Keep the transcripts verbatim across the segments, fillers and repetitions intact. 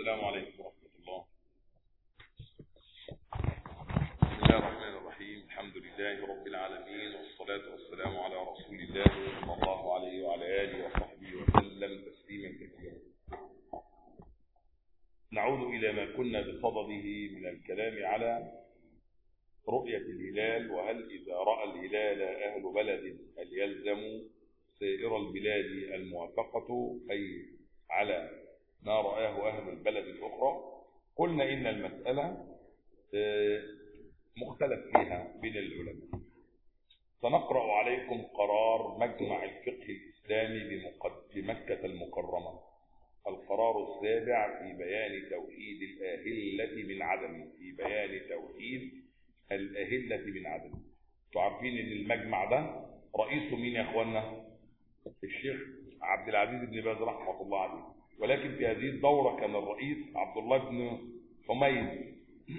السلام عليكم ورحمة الله. بسم الله الرحمن الرحيم. الحمد لله رب العالمين، والصلاة والسلام على رسول الله صلى الله عليه وعلى آله وصحبه وسلم تسليما كثيرا. نعود إلى ما كنا بصدده من الكلام على رؤية الهلال، وهل إذا رأى الهلال أهل بلد هل يلزم سائر البلاد الموافقة أي على ما رآه أهل البلد الأخرى؟ قلنا إن المسألة مختلف فيها بين العلماء. سنقرأ عليكم قرار مجمع الفقه الإسلامي بمكة المكرمة، القرار السابع في بيان توحيد الأهلة من عدم في بيان توحيد الأهلة من عدم. تعرفين إن المجمع ده رئيسه مين يا أخوانا؟ الشيخ عبد العزيز بن باز رحمة الله عليه، ولكن في هذه الدورة كان الرئيس عبد الله بن حميد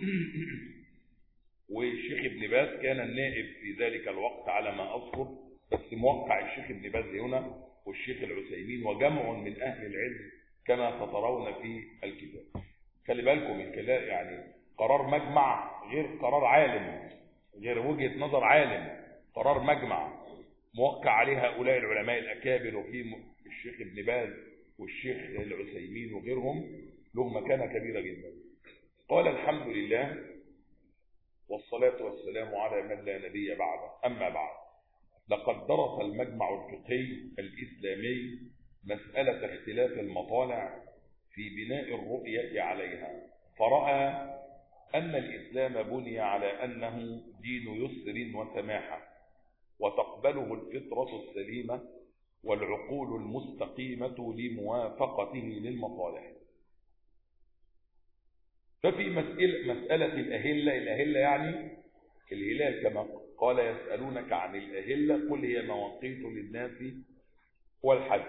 والشيخ ابن باز كان النائب في ذلك الوقت على ما أذكر، بس موقع الشيخ ابن باز هنا والشيخ العثيمين وجمع من أهل العلم كما سترون في الكتاب. خلي بالكم الكلام، يعني قرار مجمع غير قرار عالم، غير وجهة نظر عالم، قرار مجمع موقع عليه هؤلاء العلماء الأكابر، وفي الشيخ ابن باز والشيخ العثيمين وغيرهم له مكانة كبيرة جدا. قال الحمد لله والصلاة والسلام على من لا نبي بعده، أما بعد، لقد درس المجمع الفقهي الإسلامي مسألة اختلاف المطالع في بناء الرؤية عليها، فرأى أن الإسلام بني على أنه دين يسر وسماحة، وتقبله الفطرة السليمة والعقول المستقيمة لموافقته للمصالح. ففي مسألة, مسألة الأهلة، الأهلة يعني الهلال، كما قال يسألونك عن الأهلة قل هي مواقيت للناس والحج.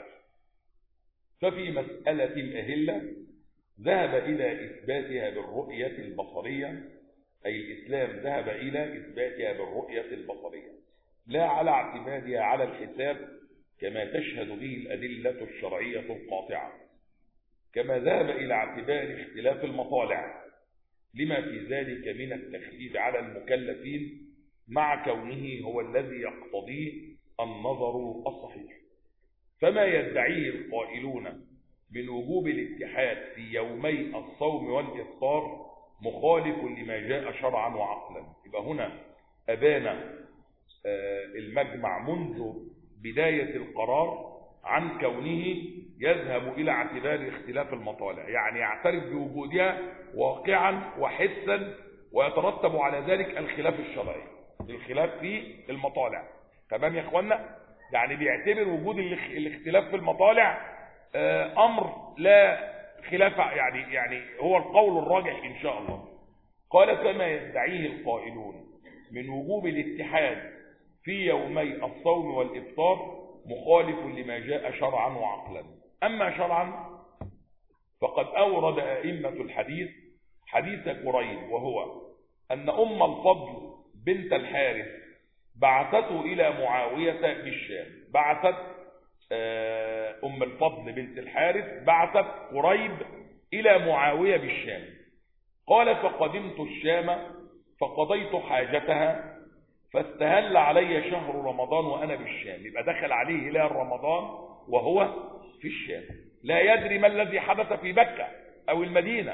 ففي مسألة الأهلة ذهب إلى إثباتها بالرؤية البصرية، أي الإسلام ذهب إلى إثباتها بالرؤية البصرية لا على اعتمادها على الحساب كما تشهد به الأدلة الشرعية القاطعة، كما ذهب إلى اعتبار اختلاف المطالع لما في ذلك من التخفيف على المكلفين مع كونه هو الذي يقتضيه النظر الصحيح. فما يدعيه القائلون من وجوب الاتحاد في يومي الصوم والإفطار مخالف لما جاء شرعا وعقلا. يبقى هنا أبان المجمع منذ بداية القرار عن كونه يذهب إلى اعتبار اختلاف المطالع، يعني يعترف بوجودها واقعا وحسا، ويترتب على ذلك الخلاف الشرعي، الخلاف في المطالع. تمام يا اخوانا؟ يعني بيعتبر وجود الاختلاف في المطالع أمر لا خلاف، يعني يعني هو القول الراجح إن شاء الله. قال كما يدعيه القائلون من وجوب الاتحاد في يومي الصوم والإفطار مخالف لما جاء شرعا وعقلا. أما شرعا فقد أورد أئمة الحديث حديث قريب، وهو أن أم الفضل بنت الحارث بعثته إلى معاوية بالشام. بعثت أم الفضل بنت الحارث بعثت قريب إلى معاوية بالشام. قال فقدمت الشام فقضيت حاجتها فاستهل علي شهر رمضان وأنا بالشام. يبقى دخل عليه هلال رمضان وهو في الشام، لا يدري ما الذي حدث في مكة أو المدينة،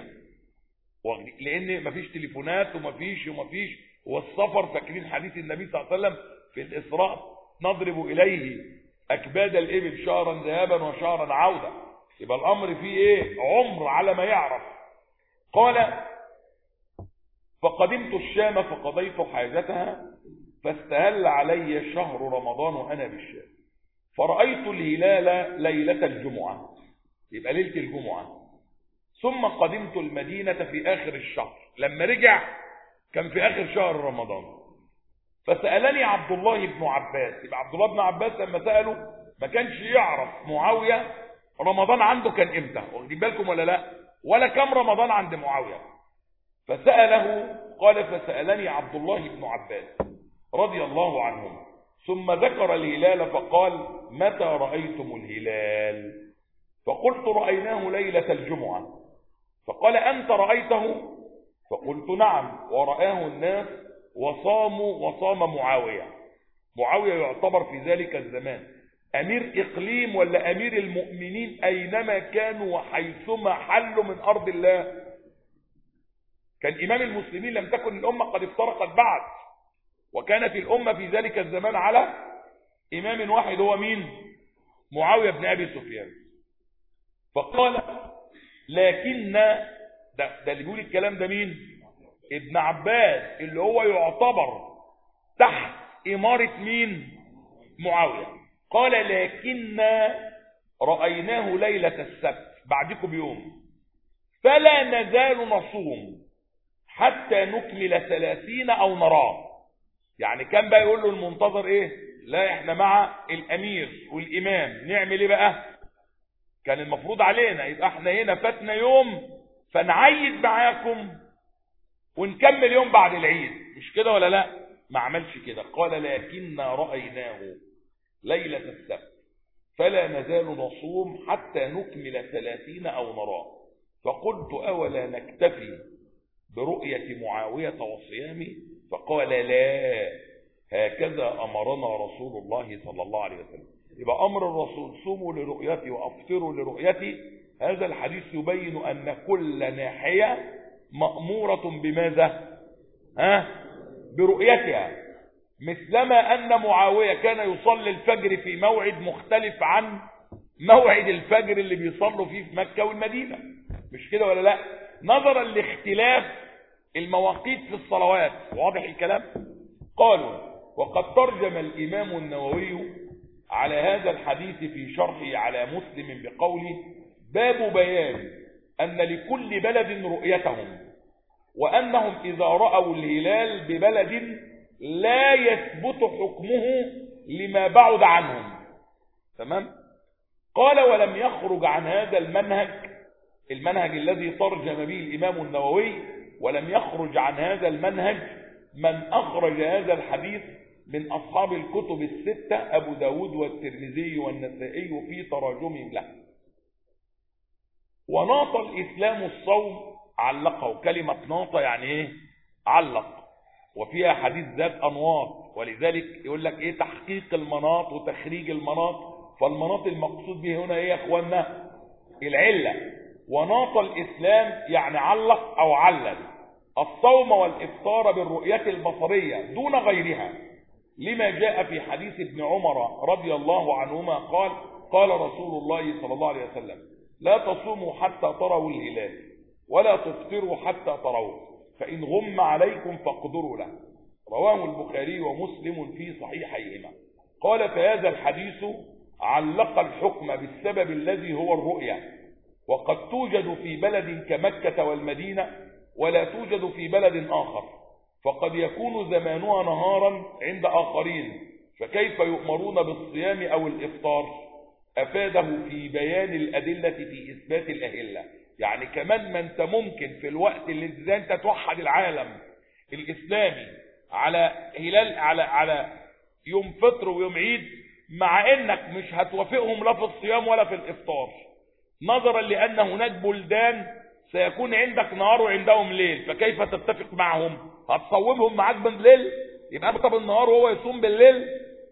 لأن مفيش تليفونات ومفيش ومفيش والسفر. فاكرين حديث النبي صلى الله عليه وسلم في الإسراء نضرب إليه أكباد الإبل شهرا ذهابا وشهرا عودة. يبقى الأمر فيه إيه؟ عمر على ما يعرف. قال فقدمت الشام فقضيت حاجتها فاستهل علي شهر رمضان وأنا بالشام، فرأيت الهلال ليلة الجمعة، يبقى ليلة الجمعة، ثم قدمت المدينة في آخر الشهر. لما رجع كان في آخر شهر رمضان. فسألني عبد الله بن عباس، يبقى عبد الله بن عباس لما سأله ما كانش يعرف معاوية رمضان عنده كان امتى، واخدين بالكم ولا لا، ولا كم رمضان عند معاوية. فسأله قال فسألني عبد الله بن عباس رضي الله عنهم، ثم ذكر الهلال فقال متى رأيتم الهلال؟ فقلت رأيناه ليلة الجمعة. فقال أنت رأيته؟ فقلت نعم، ورآه الناس وصاموا وصام معاوية. معاوية يعتبر في ذلك الزمان أمير إقليم ولا أمير المؤمنين أينما كانوا وحيثما حلوا من أرض الله. كان إمام المسلمين، لم تكن الأمة قد افترقت بعد، وكانت الأمة في ذلك الزمان على إمام واحد، هو مين؟ معاوية بن أبي سفيان. فقال لكن ده, ده اللي بيقول الكلام ده مين؟ ابن عباس، اللي هو يعتبر تحت إمارة مين؟ معاوية. قال لكن رأيناه ليلة السبت بعدكم بيوم، فلا نزال نصوم حتى نكمل ثلاثين أو نراه. يعني كان بقى يقول له المنتظر ايه؟ لا احنا مع الامير والامام، نعمل ايه بقى؟ كان المفروض علينا يبقى احنا هنا فاتنا يوم فنعيد معاكم ونكمل يوم بعد العيد، مش كده ولا لا؟ ما عملش كده. قال لكن رأيناه ليلة السبت فلا نزال نصوم حتى نكمل ثلاثين أو نراه. فقلت أولا نكتفي برؤية معاوية وصيامه؟ فقال لا، هكذا أمرنا رسول الله صلى الله عليه وسلم. يبقى أمر الرسول صوموا لرؤيتي وأفطروا لرؤيتي، هذا الحديث يبين أن كل ناحية مأمورة بماذا؟ ها؟ برؤيتها. مثلما أن معاوية كان يصلي الفجر في موعد مختلف عن موعد الفجر اللي بيصلوا فيه في مكة والمدينة، مش كده ولا لا؟ نظرا لاختلاف المواقيت في الصلوات. واضح الكلام؟ قالوا وقد ترجم الإمام النووي على هذا الحديث في شرحه على مسلم بقوله باب بيان أن لكل بلد رؤيتهم، وأنهم إذا رأوا الهلال ببلد لا يثبت حكمه لما بعد عنهم. تمام؟ قال ولم يخرج عن هذا المنهج، المنهج الذي ترجم به الإمام النووي، ولم يخرج عن هذا المنهج من أخرج هذا الحديث من أصحاب الكتب الستة، أبو داود والترمذي والنسائي في تراجمهم له. وناط الإسلام الصوم، علقه. كلمة ناط يعني إيه؟ علق، وفيها حديث ذات أنواط، ولذلك يقول لك إيه؟ تحقيق المناط وتخريج المناط. فالمناط المقصود به هنا إيه يا أخوانا؟ العلة. وناط الإسلام يعني علق أو علل الصوم والإفطار بالرؤية البصرية دون غيرها، لما جاء في حديث ابن عمر رضي الله عنهما قال قال رسول الله صلى الله عليه وسلم لا تصوموا حتى تروا الهلال ولا تفطروا حتى تروه، فإن غم عليكم فاقدروا له. رواه البخاري ومسلم في صحيحيهما. قال فهذا الحديث علق الحكم بالسبب الذي هو الرؤية، وقد توجد في بلد كمكة والمدينة ولا توجد في بلد آخر، فقد يكون زمانها نهارا عند آخرين، فكيف يؤمرون بالصيام أو الإفطار؟ أفاده في بيان الأدلة في إثبات الأهلة. يعني كمان ما أنت ممكن في الوقت اللي أنت توحد العالم الإسلامي على هلال على على يوم فطر ويوم عيد، مع أنك مش هتوافقهم لا في الصيام ولا في الإفطار، نظرا لأن هناك بلدان سيكون عندك نهار وعندهم ليل، فكيف تتفق معهم؟ هتصومهم معاك بالليل؟ يبقى انت بالنهار وهو يصوم بالليل؟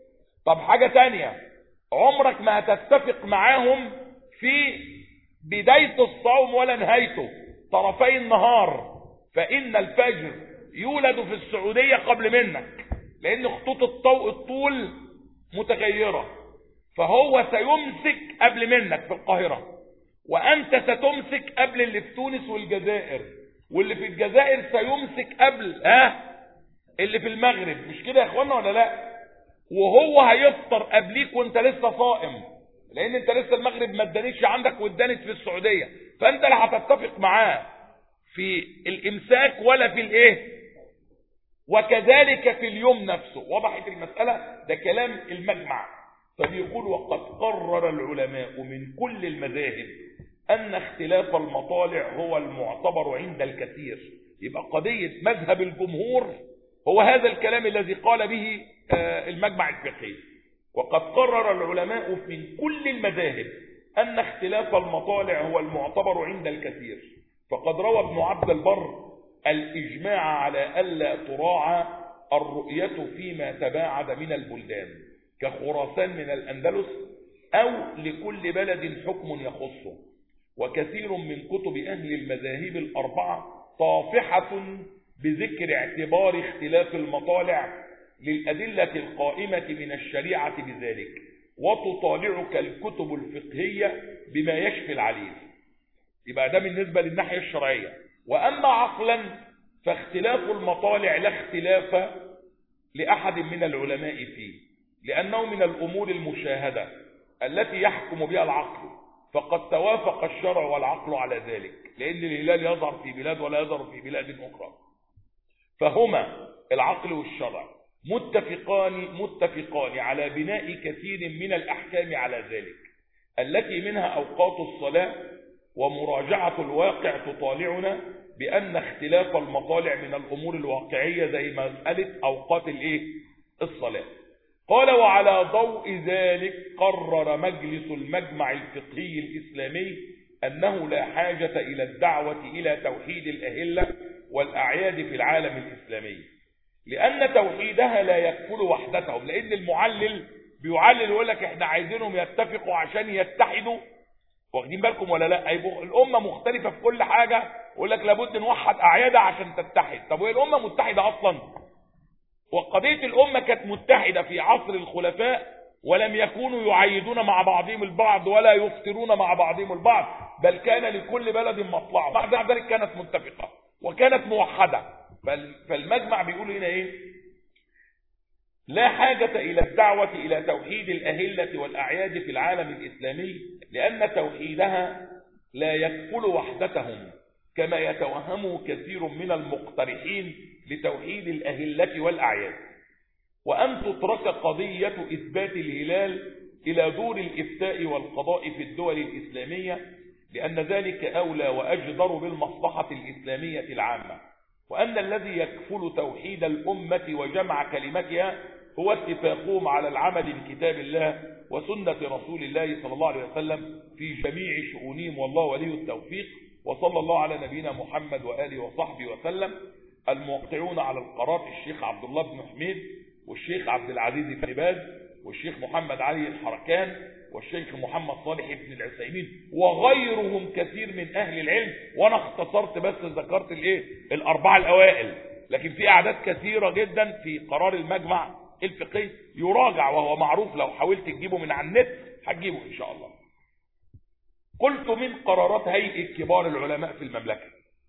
طب حاجة تانية، عمرك ما هتتفق معاهم في بداية الصوم ولا نهايته، طرفي النهار، فإن الفجر يولد في السعودية قبل منك، لأن خطوط الطوء الطول متغيرة، فهو سيمسك قبل منك في القاهرة، وأنت ستمسك قبل اللي في تونس والجزائر، واللي في الجزائر سيمسك قبل ها اللي في المغرب، مش كده يا اخوانا ولا لا؟ وهو هيفطر قبليك وانت لسه صائم، لان انت لسه المغرب ما ادانتش عندك وادانت في السعوديه، فانت لا هتتفق معاه في الامساك ولا في الايه، وكذلك في اليوم نفسه. وضحت المساله؟ ده كلام المجمع. فبيقول وقد قرر العلماء من كل المذاهب أن اختلاف المطالع هو المعتبر عند الكثير. يبقى قضية مذهب الجمهور هو هذا الكلام الذي قال به المجمع الفقهي. وقد قرر العلماء من كل المذاهب أن اختلاف المطالع هو المعتبر عند الكثير، فقد روى ابن عبد البر الإجماع على ألا تراعى الرؤية فيما تباعد من البلدان كخراسان من الأندلس أو لكل بلد حكم يخصه. وكثير من كتب أهل المذاهب الأربعة طافحة بذكر اعتبار اختلاف المطالع للأدلة القائمة من الشريعة بذلك، وتطالعك الكتب الفقهية بما يشفي العليل. يبقى ده بالنسبة للناحية الشرعية. وأما عقلا فاختلاف المطالع لا اختلاف لأحد من العلماء فيه، لأنه من الأمور المشاهدة التي يحكم بها العقل، فقد توافق الشرع والعقل على ذلك، لأن الهلال يظهر في بلاد ولا يظهر في بلاد أخرى، فهما العقل والشرع متفقان متفقان على بناء كثير من الأحكام على ذلك، التي منها أوقات الصلاة. ومراجعة الواقع تطالعنا بأن اختلاف المطالع من الأمور الواقعية زي مسألة أوقات الإيه؟ الصلاة. قال: وعلى ضوء ذلك قرر مجلس المجمع الفقهي الإسلامي أنه لا حاجة إلى الدعوة إلى توحيد الأهلة والأعياد في العالم الإسلامي، لأن توحيدها لا يكفل وحدتهم. لأن المعلل بيعلل ويقول لك احنا عايزينهم يتفقوا عشان يتحدوا، واخدين بالكم ولا لا؟ الأمة مختلفة في كل حاجة، يقول لك لابد نوحد أعيادها عشان تتحد. طب وهي الأمة متحدة أصلا؟ وقضية الأمة كانت متحدة في عصر الخلفاء، ولم يكونوا يعيدون مع بعضهم البعض ولا يفطرون مع بعضهم البعض، بل كان لكل بلد مطلعه. بعد ذلك كانت متفقة وكانت موحدة. فالمجمع بيقول هنا ايه؟ لا حاجة إلى الدعوة إلى توحيد الأهلة والأعياد في العالم الإسلامي، لأن توحيدها لا يكفل وحدتهم كما يتوهمه كثير من المقترحين لتوحيد الأهلة والأعياد، وأن تترك قضية إثبات الهلال إلى دور الإفتاء والقضاء في الدول الإسلامية، لأن ذلك أولى وأجدر بالمصلحة الإسلامية العامة، وأن الذي يكفل توحيد الأمة وجمع كلمتها هو اتفاقهم على العمل بكتاب الله وسنة رسول الله صلى الله عليه وسلم في جميع شؤونهم، والله ولي التوفيق. وصلى الله على نبينا محمد وآله وصحبه وسلم. الموقعون على القرار الشيخ عبد الله بن حميد، والشيخ عبد العزيز بن باز، والشيخ محمد علي الحركان، والشيخ محمد صالح بن العثيمين، وغيرهم كثير من أهل العلم. وأنا اختصرت بس ذكرت الايه الأربعة الأوائل، لكن في أعداد كثيرة جدا في قرار المجمع الفقهي يراجع، وهو معروف، لو حاولت تجيبه من على النت هتجيبه إن شاء الله. قلت من قرارات هيئة كبار العلماء في المملكة: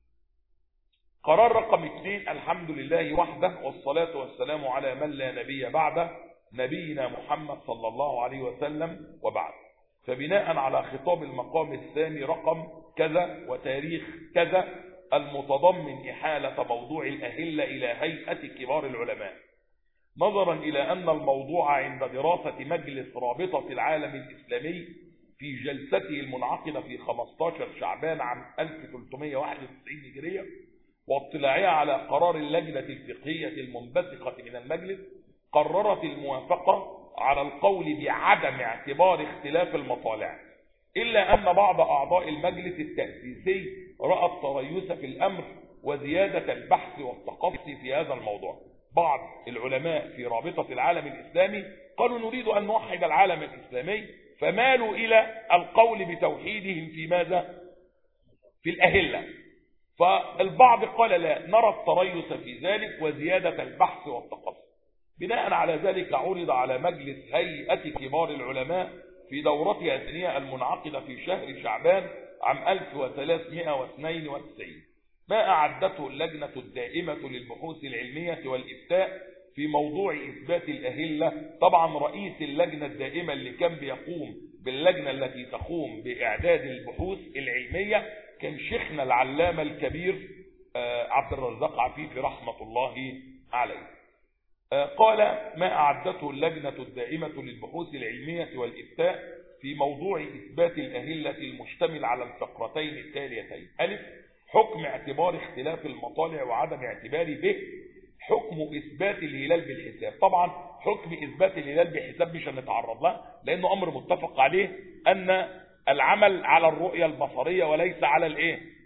قرار رقم اثنين: الحمد لله وحده، والصلاة والسلام على من لا نبي بعده، نبينا محمد صلى الله عليه وسلم، وبعد. فبناء على خطاب المقام الثاني رقم كذا وتاريخ كذا المتضمن إحالة موضوع الأهلة إلى هيئة كبار العلماء، نظرا إلى أن الموضوع عند دراسة مجلس رابطة العالم الإسلامي في جلسته المنعقدة في خمسة عشر شعبان عام ألف وثلاثمائة وواحد وتسعين هجرية، واطلاعها على قرار اللجنة الفقهية المنبثقة من المجلس، قررت الموافقة على القول بعدم اعتبار اختلاف المطالع، إلا أن بعض أعضاء المجلس التأسيسي رأى التريث في الأمر وزيادة البحث والتقصي في هذا الموضوع. بعض العلماء في رابطة العالم الإسلامي قالوا نريد أن نوحد العالم الإسلامي، فمالوا إلى القول بتوحيدهم في ماذا؟ في الأهلة. فالبعض قال لا، نرى التريث في ذلك وزيادة البحث والتقصي. بناء على ذلك عرض على مجلس هيئة كبار العلماء في دورتها الثانية المنعقدة في شهر شعبان عام ألف وثلاثمائة واثنين وتسعين ما أعدته اللجنة الدائمة للبحوث العلمية والإفتاء في موضوع إثبات الأهلة. طبعا رئيس اللجنة الدائمة اللي كان بيقوم باللجنة التي تقوم بإعداد البحوث العلمية كان شيخنا العلامة الكبير عبد الرزاق عفيفي رحمة الله عليه. قال: ما أعدته اللجنة الدائمة للبحوث العلمية والإفتاء في موضوع إثبات الأهلة المشتمل على الفقرتين التاليتين: ألف، حكم اعتبار اختلاف المطالع وعدم اعتباره به، حكم إثبات الهلال بالحساب. طبعا حكم إثبات الهلال بالحساب مش هنتعرض له، لأنه أمر متفق عليه أن العمل على الرؤية البصرية وليس على الإيه؟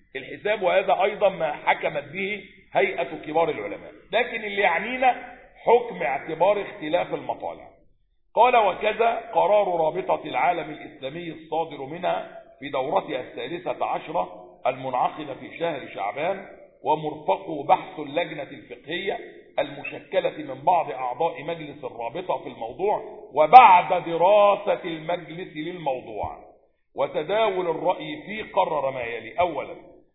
الحساب، وهذا أيضا ما حكمت به هيئة كبار العلماء. لكن اللي يعنينا حكم اعتبار اختلاف المطالع. قال: وكذا قرار رابطة العالم الإسلامي الصادر منها في دورتها الثالثة عشرة المنعقدة في شهر شعبان، ومرفقه بحث اللجنة الفقهية المشكلة من بعض أعضاء مجلس الرابطة في الموضوع، وبعد دراسة المجلس للموضوع وتداول الرأي فيه، قرر ما يلي: أولا،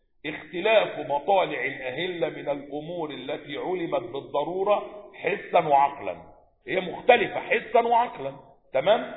اختلاف مطالع الأهلة من الأمور التي علمت بالضرورة حسا وعقلا. هي مختلفة حسا وعقلا، تمام،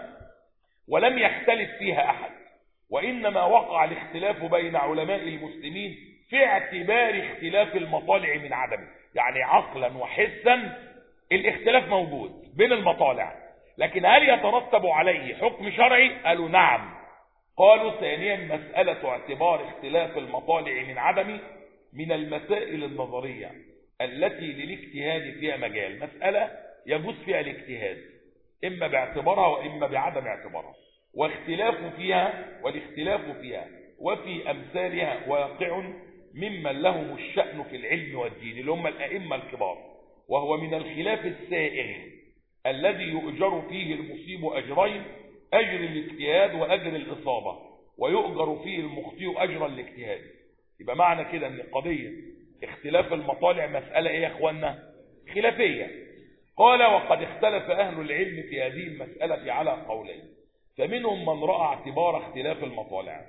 ولم يختلف فيها أحد، وإنما وقع الاختلاف بين علماء المسلمين في اعتبار اختلاف المطالع من عدمه. يعني عقلا وحسا الاختلاف موجود بين المطالع، لكن هل يترتب عليه حكم شرعي؟ قالوا نعم. قالوا: ثانيا، مسألة اعتبار اختلاف المطالع من عدمه من المسائل النظرية التي للاجتهاد فيها مجال، مسألة يجوز فيها الاجتهاد إما باعتبارها وإما بعدم اعتبارها، واختلاف فيها والاختلاف فيها وفي أمثالها واقع ممن لهم الشأن في العلم والدين، اللي هم الأئمة الكبار، وهو من الخلاف السائغ الذي يؤجر فيه المصيب أجرين: أجر الاجتهاد وأجر الإصابة، ويؤجر فيه المخطئ أجر الاجتهاد. يبقى معنى كده أن قضية اختلاف المطالع مسألة إيه يا أخوانا؟ خلافية. قال: وقد اختلف أهل العلم في هذه المسألة على قولين، فمنهم من رأى اعتبار اختلاف المطالع،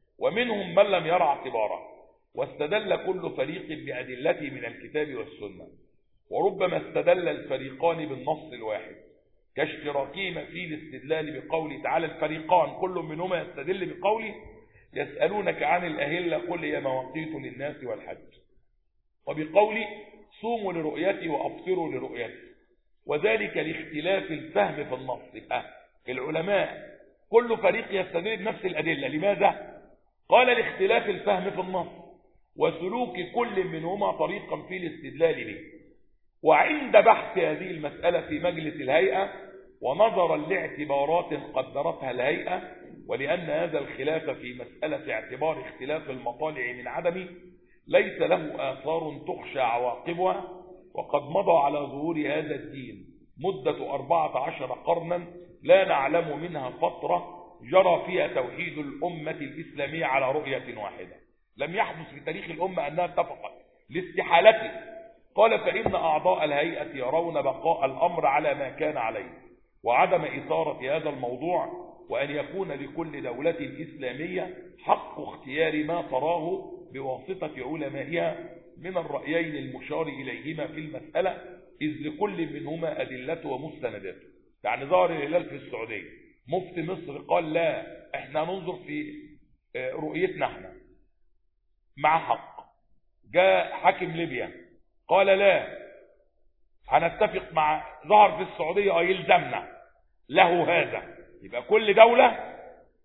ومنهم من لم يرى اعتباره، واستدل كل فريق بأدلته من الكتاب والسنة، وربما استدل الفريقان بالنص الواحد كاشتراكهما في الاستدلال بقوله تعالى: الفريقان كل منهما يستدل بقوله: يسألونك عن الأهلة قل هي مواقيت للناس والحج، وبقوله: صوموا لرؤيتي وأفطروا لرؤيتي، وذلك لاختلاف الفهم في النص. يبقى العلماء كل فريق يستدل بنفس الأدلة. لماذا؟ قال: لاختلاف الفهم في النص وسلوك كل منهما طريقا في الاستدلال به. وعند بحث هذه المسألة في مجلس الهيئة ونظرا لاعتبارات قدرتها الهيئة، ولأن هذا الخلاف في مسألة اعتبار اختلاف المطالع من عدمه ليس له آثار تخشى عواقبها، وقد مضى على ظهور هذا الدين مدة أربعة عشر قرنا لا نعلم منها فترة جرى فيها توحيد الأمة الإسلامية على رؤية واحدة. لم يحدث في تاريخ الأمة أنها اتفقت لاستحالته. قال: فإن أعضاء الهيئة يرون بقاء الأمر على ما كان عليه، وعدم إثارة هذا الموضوع، وأن يكون لكل دولة إسلامية حق اختيار ما تراه بواسطة علمائها من الرأيين المشار إليهما في المسألة، إذ لكل منهما أدلته ومستنداته. يعني ظهر الهلال في السعودية، مفتي مصر قال: لا، احنا ننظر في رؤيتنا احنا مع حق. جاء حاكم ليبيا قال: لا، هنتفق مع، ظهر في السعودية اه يلزمنا له هذا. يبقى كل دولة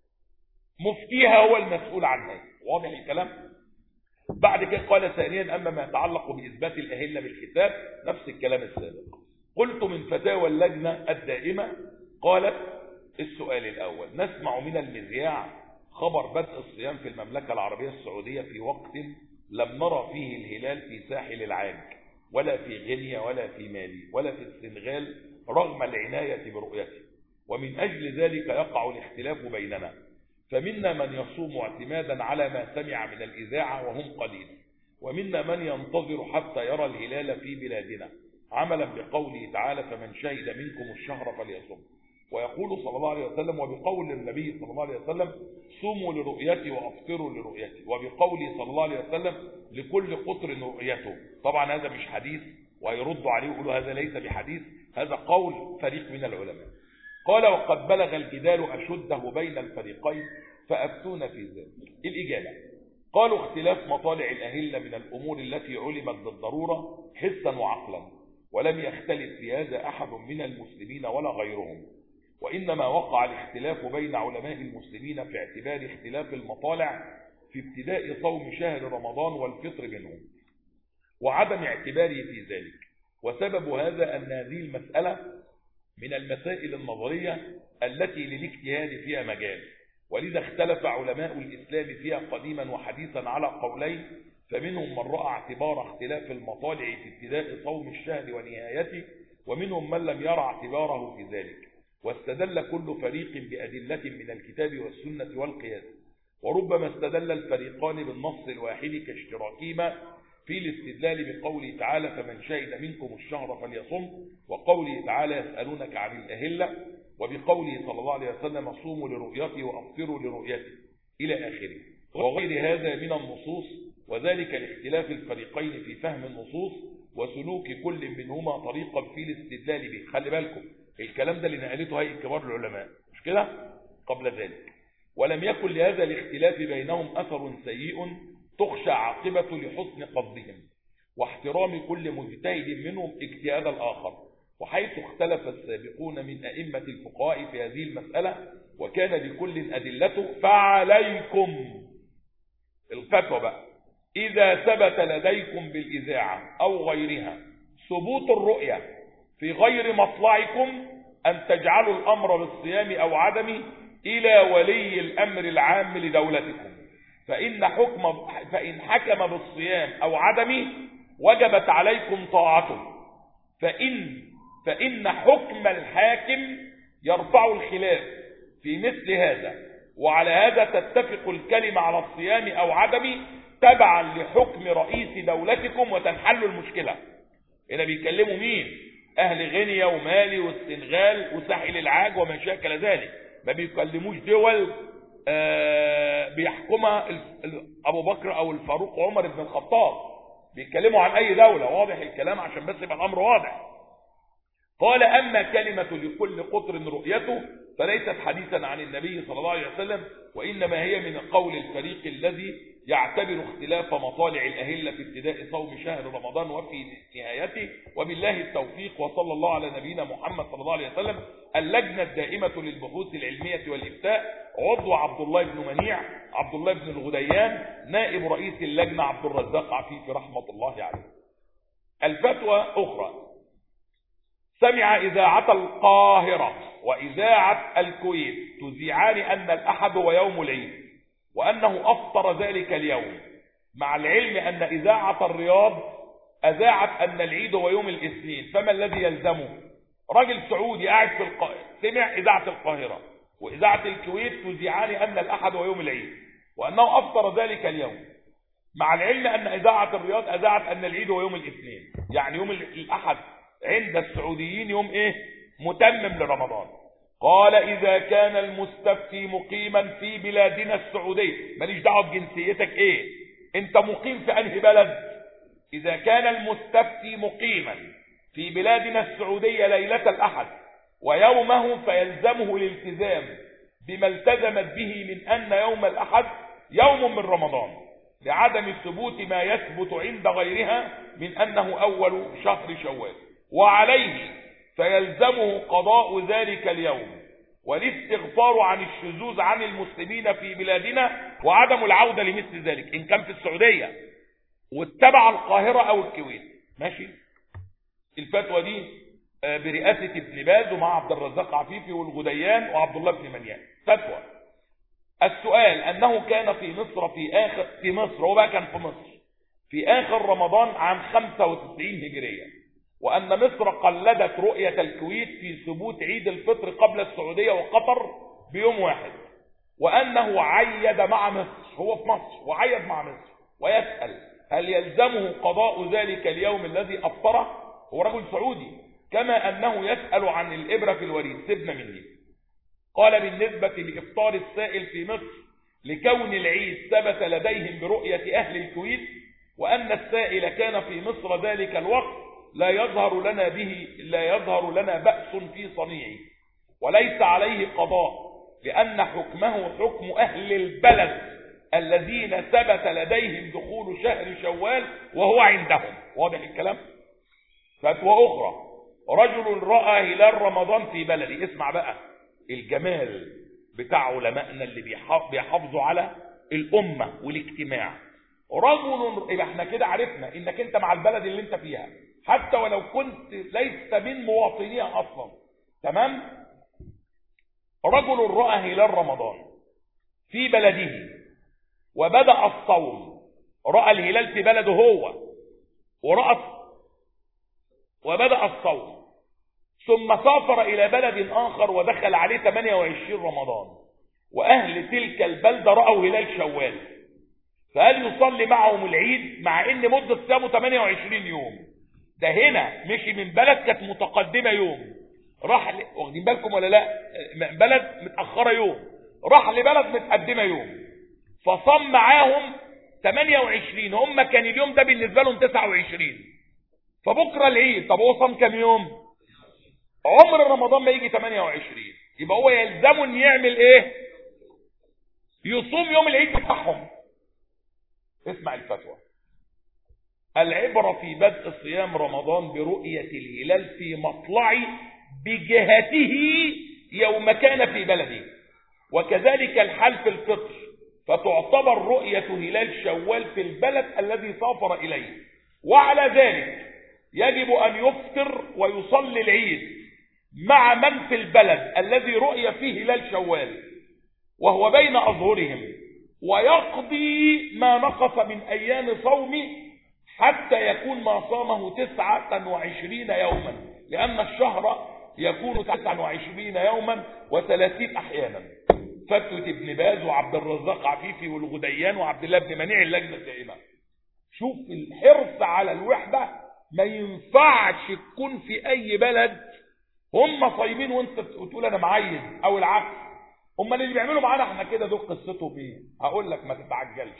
مفتيها هو المسؤول عنها. واضح الكلام؟ بعد كده قال: ثانيا، أما ما يتعلق بإثبات الأهلة بالحساب، نفس الكلام السابق. قلت: من فتاوى اللجنة الدائمة قالت: السؤال الأول، نسمع من المذياع خبر بدء الصيام في المملكة العربية السعودية في وقت لم نرى فيه الهلال في ساحل العاج، ولا في غينيا، ولا في مالي، ولا في السنغال، رغم العناية برؤيته، ومن أجل ذلك يقع الاختلاف بيننا، فمنا من يصوم اعتمادا على ما سمع من الإذاعة وهم قليل، ومنا من ينتظر حتى يرى الهلال في بلادنا عملا بقوله تعالى: فمن شهد منكم الشهر فليصم، ويقول صلى الله عليه وسلم، وبقول النبي صلى الله عليه وسلم: صوموا لرؤيتي وافطروا لرؤيتي، وبقوله صلى الله عليه وسلم: لكل قطر رؤيته. طبعا هذا مش حديث، ويردوا عليه ويقولوا هذا ليس بحديث، هذا قول فريق من العلماء. قال: وقد بلغ الجدال أشده بين الفريقين فأفتون في ذلك. الإجابة: قالوا: اختلاف مطالع الأهلة من الأمور التي علمت بالضرورة حسا وعقلا، ولم يختلف في هذا أحد من المسلمين ولا غيرهم، وإنما وقع الاختلاف بين علماء المسلمين في اعتبار اختلاف المطالع في ابتداء صوم شهر رمضان والفطر منه، وعدم اعتباره في ذلك. وسبب هذا أن هذه المسألة من المسائل النظرية التي للاجتهاد فيها مجال، ولذا اختلف علماء الإسلام فيها قديما وحديثا على قولين، فمنهم من رأى اعتبار اختلاف المطالع في ابتداء صوم الشهر ونهايته، ومنهم من لم يرى اعتباره في ذلك، واستدل كل فريق بأدلة من الكتاب والسنة والقياس. وربما استدل الفريقان بالنص الواحد كاشتراكهما في الاستدلال بقوله تعالى فمن شهد منكم الشهر فليصم، وقوله تعالى يسألونك عن الأهلة، وبقوله صلى الله عليه وسلم صوموا لرؤيته وأفطروا لرؤيته إلى آخره، وغير هذا من النصوص، وذلك لاختلاف الفريقين في فهم النصوص وسلوك كل منهما طريقا في الاستدلال به. خلي بالكم الكلام ده اللي نقلته هيئة كبار العلماء مش كده قبل ذلك. ولم يكن لهذا الاختلاف بينهم أثر سيء تخشى عاقبة لحسن قصدهم واحترام كل مجتهد منهم اجتهاد الآخر. وحيث اختلف السابقون من أئمة الفقهاء في هذه المسألة وكان لكل أدلته، فعليكم الفتوى بقى إذا ثبت لديكم بالإذاعة أو غيرها ثبوت الرؤية في غير مطلعكم أن تجعلوا الأمر بالصيام أو عدمه إلى ولي الأمر العام لدولتكم، فإن حكم فإن حكم بالصيام أو عدمه وجبت عليكم طاعته، فإن فإن حكم الحاكم يرفع الخلاف في مثل هذا، وعلى هذا تتفق الكلمة على الصيام أو عدمه تبعا لحكم رئيس دولتكم وتنحل المشكلة. هنا بيكلموا مين؟ أهل غينيا ومالي والسنغال وساحل العاج وما شاكل ذلك، ما بيكلموش دول آه بيحكمها أبو بكر أو الفاروق عمر بن الخطاب، بيتكلموا عن أي دولة. واضح الكلام عشان بس يبقى الأمر واضح. قال أما كلمة لكل قطر رؤيته فليست حديثا عن النبي صلى الله عليه وسلم، وإنما هي من قول الفريق الذي يعتبر اختلاف مطالع الأهلة في ابتداء صوم شهر رمضان وفي نهايته. وبالله التوفيق، وصلى الله على نبينا محمد صلى الله عليه وسلم. اللجنة الدائمة للبحوث العلمية والإفتاء، عضو عبد الله بن منيع، عبد الله بن الغديان، نائب رئيس اللجنة عبد الرزاق عفيفي رحمة الله عليه. الفتوى أخرى: سمع إذاعة القاهرة وإذاعة الكويت تذيعان أن الأحد هو يوم العيد، وأنه أفطر ذلك اليوم، مع العلم أن إذاعة الرياض أذاعت أن العيد هو يوم الاثنين، فما الذي يلزمه؟ راجل سعودي قاعد في القاهرة سمع إذاعة القاهرة وإذاعة الكويت تذيعان أن الأحد هو يوم العيد وأنه أفطر ذلك اليوم، مع العلم أن إذاعة الرياض أذاعت أن العيد هو يوم الاثنين، يعني يوم الأحد عند السعوديين يوم إيه؟ متمم لرمضان. قال: إذا كان المستفتي مقيما في بلادنا السعودية، ماليش دعوه بجنسيتك إيه، أنت مقيم في أنهي بلد؟ إذا كان المستفتي مقيما في بلادنا السعودية ليلة الأحد ويومه، فيلزمه الالتزام بما التزمت به من أن يوم الأحد يوم من رمضان، لعدم ثبوت ما يثبت عند غيرها من أنه أول شهر شوال، وعليه فيلزمه قضاء ذلك اليوم والاستغفار عن الشذوذ عن المسلمين في بلادنا وعدم العودة لمثل ذلك إن كان في السعودية واتبع القاهرة أو الكويت. ماشي. الفتوى دي برئاسة ابن باز ومع عبد الرزاق عفيفي والغديان وعبد الله بن منيان. فتوى. السؤال: أنه كان في مصر في آخر في مصر هو بقى كان في مصر في آخر رمضان عام خمسة وتسعين هجرية، وأن مصر قلدت رؤية الكويت في ثبوت عيد الفطر قبل السعودية وقطر بيوم واحد، وأنه عيد مع مصر، هو في مصر وعيد مع مصر، ويسأل: هل يلزمه قضاء ذلك اليوم الذي أفطره؟ هو رجل سعودي، كما أنه يسأل عن الإبرة في الوريد. سيبنا مني. قال: بالنسبة لإفطار السائل في مصر، لكون العيد ثبت لديهم برؤية أهل الكويت، وأن السائل كان في مصر ذلك الوقت، لا يظهر لنا به لا يظهر لنا بأس في صنيعه، وليس عليه قضاء، لأن حكمه حكم أهل البلد الذين ثبت لديهم دخول شهر شوال وهو عندهم. واضح الكلام؟ فتوى أخرى: رجل رأى هلال رمضان في بلدي. اسمع بقى الجمال بتاع علمائنا اللي بيحافظوا على الأمة والاجتماع. رجل، يبقى احنا كده عرفنا انك انت مع البلد اللي انت فيها حتى ولو كنت ليس من مواطنيها اصلا. تمام؟ رجل رأى هلال رمضان في بلده وبدأ الصوم، رأى الهلال في بلده هو ورأى وبدأ الصوم، ثم سافر إلى بلد آخر ودخل عليه ثمانية وعشرين رمضان، وأهل تلك البلدة رأوا هلال شوال، فهل يصلي معهم العيد مع ان مدة صيامه ثمانية وعشرين يوم؟ ده هنا مشي من بلد كانت متقدمة يوم، راح ل... واخدين بالكم ولا لا؟ بلد متأخرة يوم، راح لبلد متقدمة يوم، فصام معاهم ثمانية وعشرين، هم كان اليوم ده بالنسبة لهم تسعة وعشرين، فبكرة العيد، طب هو صام كام يوم؟ عمر رمضان ما يجي ثمانية وعشرين، يبقى هو يلزمه ان يعمل ايه؟ يصوم يوم العيد بتاعهم. اسمع الفتوى: العبرة في بدء صيام رمضان برؤية الهلال في مطلع بجهته يوم كان في بلده، وكذلك الحال في الفطر، فتعتبر رؤية هلال شوال في البلد الذي سافر إليه، وعلى ذلك يجب أن يفطر ويصلي العيد مع من في البلد الذي رؤي فيه هلال شوال وهو بين أظهرهم، ويقضي ما نقص من أيام صومه حتى يكون ما صامه تسعة وعشرين يوما، لأن الشهر يكون تسعة وعشرين يوما وثلاثين أحيانا. فتوى ابن باز وعبد الرزاق عفيفي والغديان وعبد الله بن منيع اللجنة الدائمة. شوف الحرص على الوحدة، ما ينفعش تكون في أي بلد هم صايمين وانت تقول أنا معيد أو العكس. هم اللي بيعملوا معانا احنا كده دول قصتهم ايه؟ هقول لك ما تتعجلش.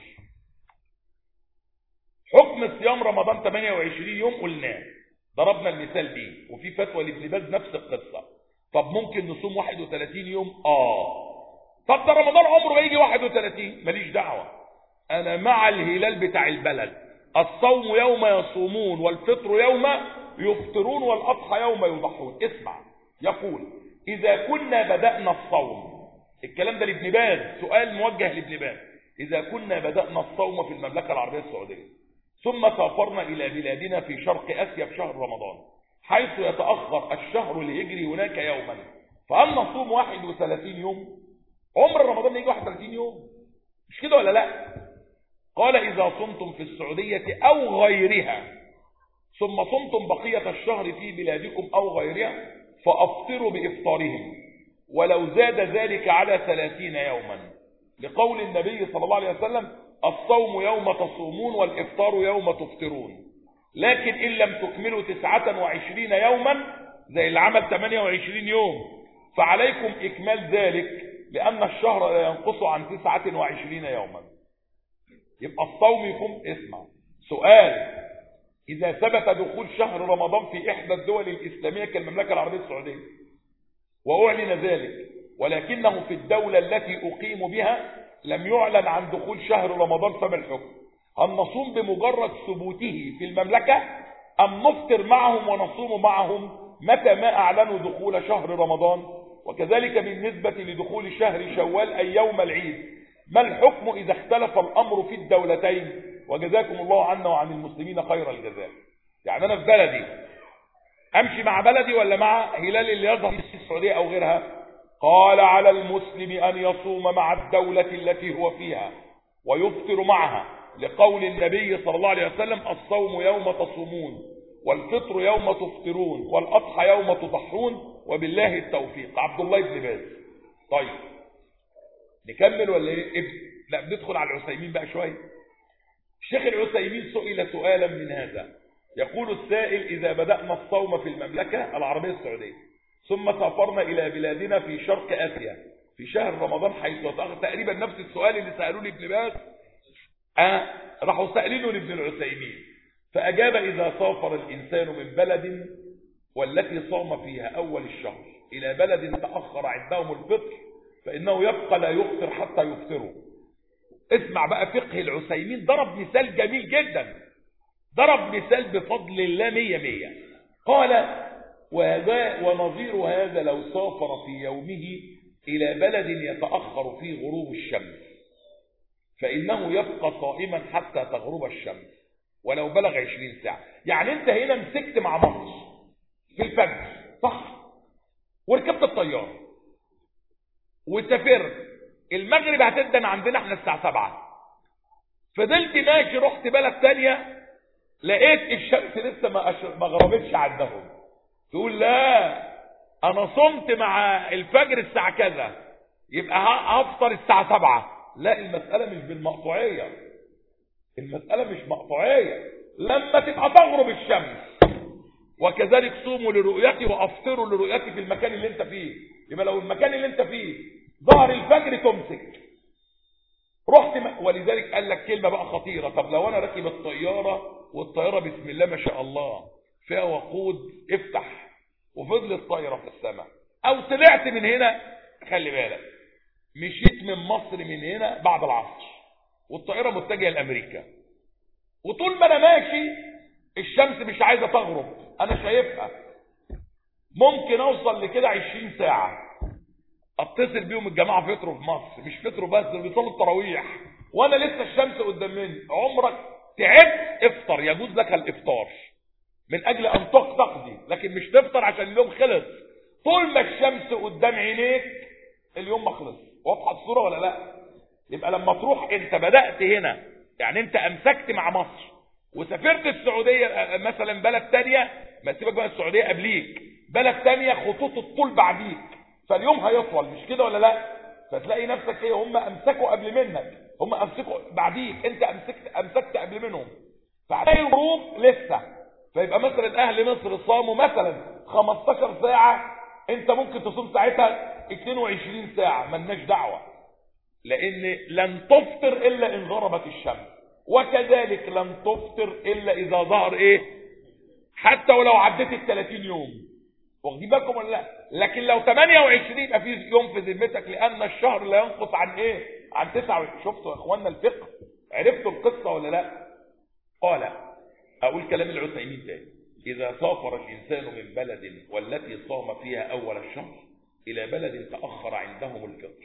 حكم صيام رمضان ثمانية وعشرين يوم قلناه، ضربنا المثال بيه، وفي فتوى لابن باز نفس القصه. طب ممكن نصوم واحد وثلاثين يوم؟ اه. طب ده رمضان عمره ما يجي واحد وثلاثين، ماليش دعوه، انا مع الهلال بتاع البلد. الصوم يوم يصومون والفطر يوم يفطرون والاضحى يوم يضحون. اسمع، يقول: اذا كنا بدأنا الصوم، الكلام ده لابن باز، سؤال موجه لابن باز، إذا كنا بدأنا الصوم في المملكة العربية السعودية ثم سافرنا إلى بلادنا في شرق آسيا في شهر رمضان حيث يتأخر الشهر الهجري هناك يوما، فهل نصوم واحد وثلاثين يوم؟ عمر رمضان يجي واحد وثلاثين يوم، مش كده ولا لا؟ قال: إذا صمتم في السعودية أو غيرها ثم صمتم بقية الشهر في بلادكم أو غيرها فأفطروا بإفطارهم ولو زاد ذلك على ثلاثين يوما، لقول النبي صلى الله عليه وسلم: الصوم يوم تصومون والإفطار يوم تفطرون. لكن إن لم تكملوا تسعة وعشرين يوما زي اللي عمل ثمانية وعشرين يوم فعليكم إكمال ذلك، لأن الشهر لا ينقص عن تسعة وعشرين يوما. يبقى الصوم يكون، اسمع سؤال: إذا ثبت دخول شهر رمضان في إحدى الدول الإسلامية كالمملكة العربية السعودية وأعلن ذلك، ولكنه في الدولة التي أقيم بها لم يعلن عن دخول شهر رمضان، فما الحكم؟ هل نصوم بمجرد ثبوته في المملكة أم نفطر معهم ونصوم معهم متى ما أعلنوا دخول شهر رمضان؟ وكذلك بالنسبة لدخول شهر شوال أي يوم العيد، ما الحكم إذا اختلف الأمر في الدولتين؟ وجزاكم الله عنا وعن المسلمين خير الجزاء. يعني أنا في بلدي امشي مع بلدي ولا مع هلال اللي يظهر في السعودية او غيرها؟ قال: على المسلم ان يصوم مع الدولة التي هو فيها ويفطر معها، لقول النبي صلى الله عليه وسلم: الصوم يوم تصومون والفطر يوم تفطرون والاضحى يوم تضحون وبالله التوفيق. عبد الله بن باز. طيب نكمل ولا ايه؟ لا بندخل على العثيمين بقى شويه. الشيخ العثيمين سئل سؤالا من هذا، يقول السائل: إذا بدأنا الصوم في المملكة العربية السعودية ثم سافرنا إلى بلادنا في شرق آسيا في شهر رمضان حيث يتأخر، تقريبا نفس السؤال اللي سألوه لابن باز أه راحوا سألينه لابن العثيمين، فأجاب: إذا سافر الإنسان من بلد والتي صام فيها أول الشهر إلى بلد تأخر عندهم الفطر فإنه يبقى لا يفطر حتى يفطروا. اسمع بقى فقه العثيمين، ضرب مثال جميل جدا، ضرب مثال بفضل الله مية مية. قال: ونظير هذا لو سافر في يومه إلى بلد يتأخر فيه غروب الشمس فإنه يبقى صائما حتى تغرب الشمس ولو بلغ عشرين ساعة. يعني انت هنا مسكت مع مصر في الفجر صح، وركبت الطيارة وسافرت المغرب هتدن عندنا احنا الساعة سبعة. فضلت ماشي رحت بلد تانية لقيت الشمس لسه ما غربتش عندهم. تقول لا انا صمت مع الفجر الساعة كذا يبقى هفطر الساعة سبعة. لا، المسألة مش بالمقطوعية، المسألة مش مقطوعية، لما تبقى تغرب الشمس. وكذلك صوموا لرؤيتي وافطروا لرؤيتي في المكان اللي انت فيه. يبقى لو المكان اللي انت فيه ظهر الفجر تمسك. رحت م... ولذلك قال لك كلمة بقى خطيرة. طب لو انا راكب الطيارة والطيارة بسم الله ما شاء الله فيها وقود، افتح وفضل الطيارة في السماء، او طلعت من هنا، خلي بالك مشيت من مصر من هنا بعد العصر والطائرة متجهة لأمريكا، وطول ما انا ماشي الشمس مش عايزة تغرب، انا شايفها، ممكن اوصل لكده عشرين ساعة. اتصل بيهم الجماعة فطروا في مصر، مش فطروا بس، ده بيصلوا التراويح وانا لسه الشمس قدام مني. عمرك تعبت افطر، يجوز لك الافطار من اجل ان تقضي، لكن مش تفطر عشان اليوم خلص. طول ما الشمس قدام عينيك اليوم ما خلص. واضحه الصوره ولا لا؟ يبقى لما تروح انت بدأت هنا، يعني انت امسكت مع مصر وسافرت السعودية مثلا بلد تانية، ما سيبك بقى السعودية قبليك، بلد تانية خطوط الطول بعديك، فاليوم هيطول، مش كده ولا لا؟ فتلاقي نفسك ايه، هم امسكوا قبل منك، هم امسكوا بعديك، انت امسكت امسكت قبل منهم، فهتلاقي الغروب لسه. فيبقى مثلا اهل مصر صاموا مثلا خمستاشر ساعة، انت ممكن تصوم ساعتها اتنين وعشرين ساعة، ملناش دعوة، لان لن تفطر الا ان غربت الشمس، وكذلك لن تفطر الا اذا ظهر ايه، حتى ولو عدت الثلاثين يوم. واخدين بالكم ولا لا؟ لكن لو ثمانية وعشرين يبقى في يوم في ذمتك، لان الشهر لا ينقص عن ايه، عن تسعة وعشرين. شفتوا يا اخوانا الفقه؟ عرفتوا القصة ولا لا؟ قال، اقول كلام العثيمين تاني: اذا سافر الانسان من بلد والتي صام فيها اول الشهر الى بلد تأخر عندهم الفطر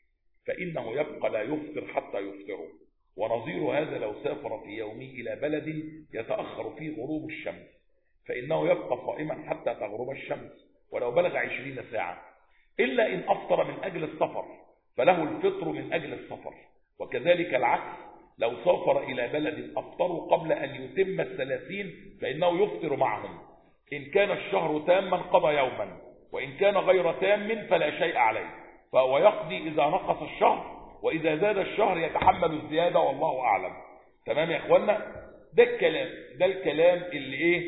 فإنه يبقى لا يفطر حتى يفطروا. ونظير هذا لو سافر في يومه إلى بلد يتأخر فيه غروب الشمس فإنه يبقى صائما حتى تغرب الشمس ولو بلغ عشرين ساعة، إلا إن أفطر من أجل السفر فله الفطر من أجل السفر. وكذلك العكس، لو سافر إلى بلد أفطروا قبل أن يتم الثلاثين فإنه يفطر معهم. إن كان الشهر تاما قضى يوما، وإن كان غير تام فلا شيء عليه، فهو يقضي إذا نقص الشهر، وإذا زاد الشهر يتحمل الزيادة، والله أعلم. تمام يا إخوانا؟ ده الكلام، ده الكلام اللي إيه,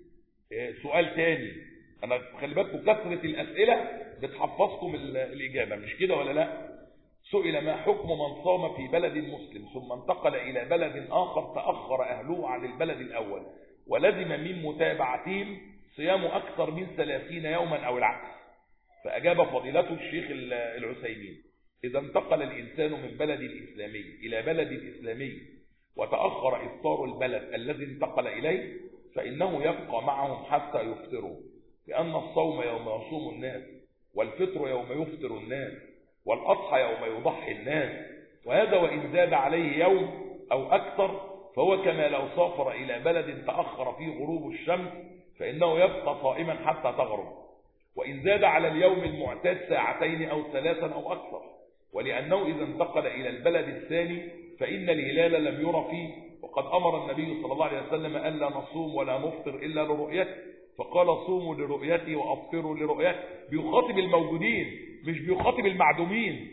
إيه سؤال تاني. أنا خلي بالكم كثرة الأسئلة بتحفظكم الإجابة، مش كده ولا لا؟ سئل: ما حكم من صام في بلد مسلم ثم انتقل إلى بلد آخر تأخر أهله عن البلد الأول ولزم من متابعتهم صيام أكثر من ثلاثين يوما أو العكس؟ فأجاب فضيلته الشيخ العثيمين: إذا انتقل الإنسان من بلد إسلامي إلى بلد إسلامي وتأخر إفطار البلد الذي انتقل إليه فإنه يبقى معهم حتى يفطروا، لأن الصوم يوم يصوم الناس، والفطر يوم يفطر الناس، والأضحى يوم يضحي الناس، وهذا وإن زاد عليه يوم أو أكثر فهو كما لو سافر إلى بلد تأخر فيه غروب الشمس فإنه يبقى صائما حتى تغرب، وإن زاد على اليوم المعتاد ساعتين أو ثلاثا أو أكثر، ولأنه إذا انتقل إلى البلد الثاني فإن الهلال لم يرى فيه، وقد أمر النبي صلى الله عليه وسلم ألا نصوم ولا نفطر إلا لرؤيته، فقال: صوموا لرؤيتي وأفطروا لرؤيتي. بيخاطب الموجودين مش بيخاطب المعدومين.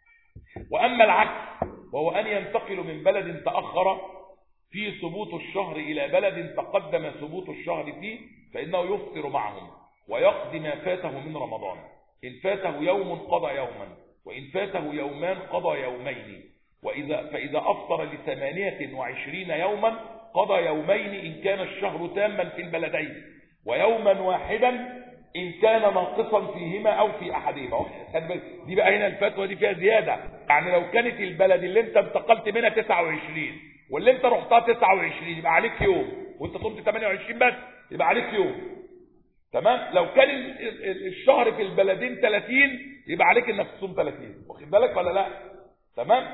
وأما العكس وهو أن ينتقل من بلد تأخر في ثبوت الشهر إلى بلد تقدم ثبوت الشهر فيه فإنه يفطر معهم ويقضي ما فاته من رمضان. إن فاته يوم قضى يوما، وإن فاته يومان قضى يومين، وإذا فإذا أفطر لثمانية وعشرين يوما قضى يومين إن كان الشهر تاما في البلدين، ويوما واحدا إن كان ناقصا فيهما أو في أحدهما. دي بقى هنا الفتوى دي فيها زيادة، يعني لو كانت البلد اللي انت انتقلت منها تسعة وعشرين واللي انت رحتها تسعة وعشرين يبقى عليك يوم، وانت صمت ثمانية وعشرين بس يبقى عليك يوم. تمام؟ لو كان الشهر في البلدين ثلاثين يبقى عليك انك تصوم ثلاثين. واخد بالك ولا لا؟ تمام؟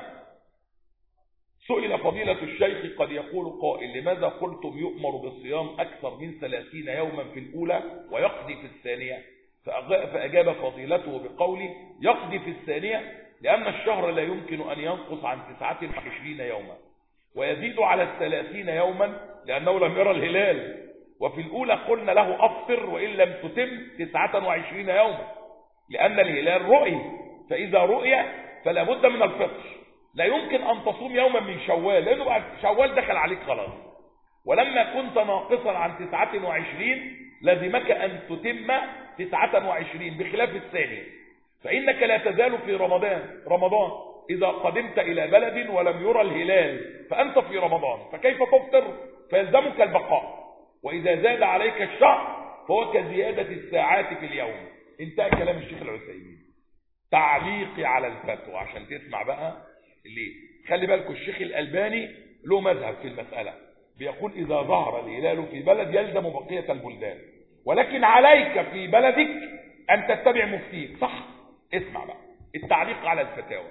سئل فضيلة الشيخ: قد يقول قائل: لماذا قلتم يؤمر بالصيام أكثر من ثلاثين يوما في الأولى ويقضي في الثانية؟ فأجاب فضيلته بقوله: يقضي في الثانية لأن الشهر لا يمكن أن ينقص عن تسعة وعشرين يوما ويزيد على الثلاثين يوما لأنه لم يرى الهلال. وفي الأولى قلنا له أفطر وإن لم تتم تسعة وعشرين يوما لأن الهلال رؤي، فإذا رؤي فلا بد من الفطر. لا يمكن أن تصوم يوما من شوال لأنه بعد شوال دخل عليك خلاص. ولما كنت ناقصا عن تسعة وعشرين لازمك أن تتم تسعة وعشرين بخلاف الثاني، فإنك لا تزال في رمضان رمضان إذا قدمت إلى بلد ولم يرى الهلال فأنت في رمضان، فكيف تفطر؟ فيلزمك البقاء. وإذا زاد عليك الشهر فهو كزيادة الساعات في اليوم. انتهى كلام الشيخ العثيمين. تعليقي على الفتوى عشان تسمع بقى ليه. خلي بالكم الشيخ الألباني له مذهب في المسألة، بيقول إذا ظهر الهلال في بلد يلزم بقية البلدان، ولكن عليك في بلدك أن تتبع مفتيك. صح؟ اسمع بقى التعليق على الفتاوى.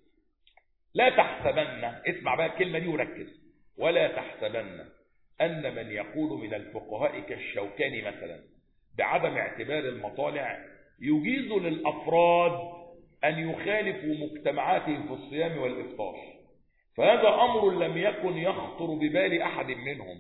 لا تحسبن، اسمع بقى الكلمة دي وركز، ولا تحسبن أن من يقول من الفقهاء كالشوكاني مثلا بعدم اعتبار المطالع يجيز للأفراد أن يخالفوا مجتمعاتهم في الصيام والإفطار، فهذا أمر لم يكن يخطر ببال أحد منهم.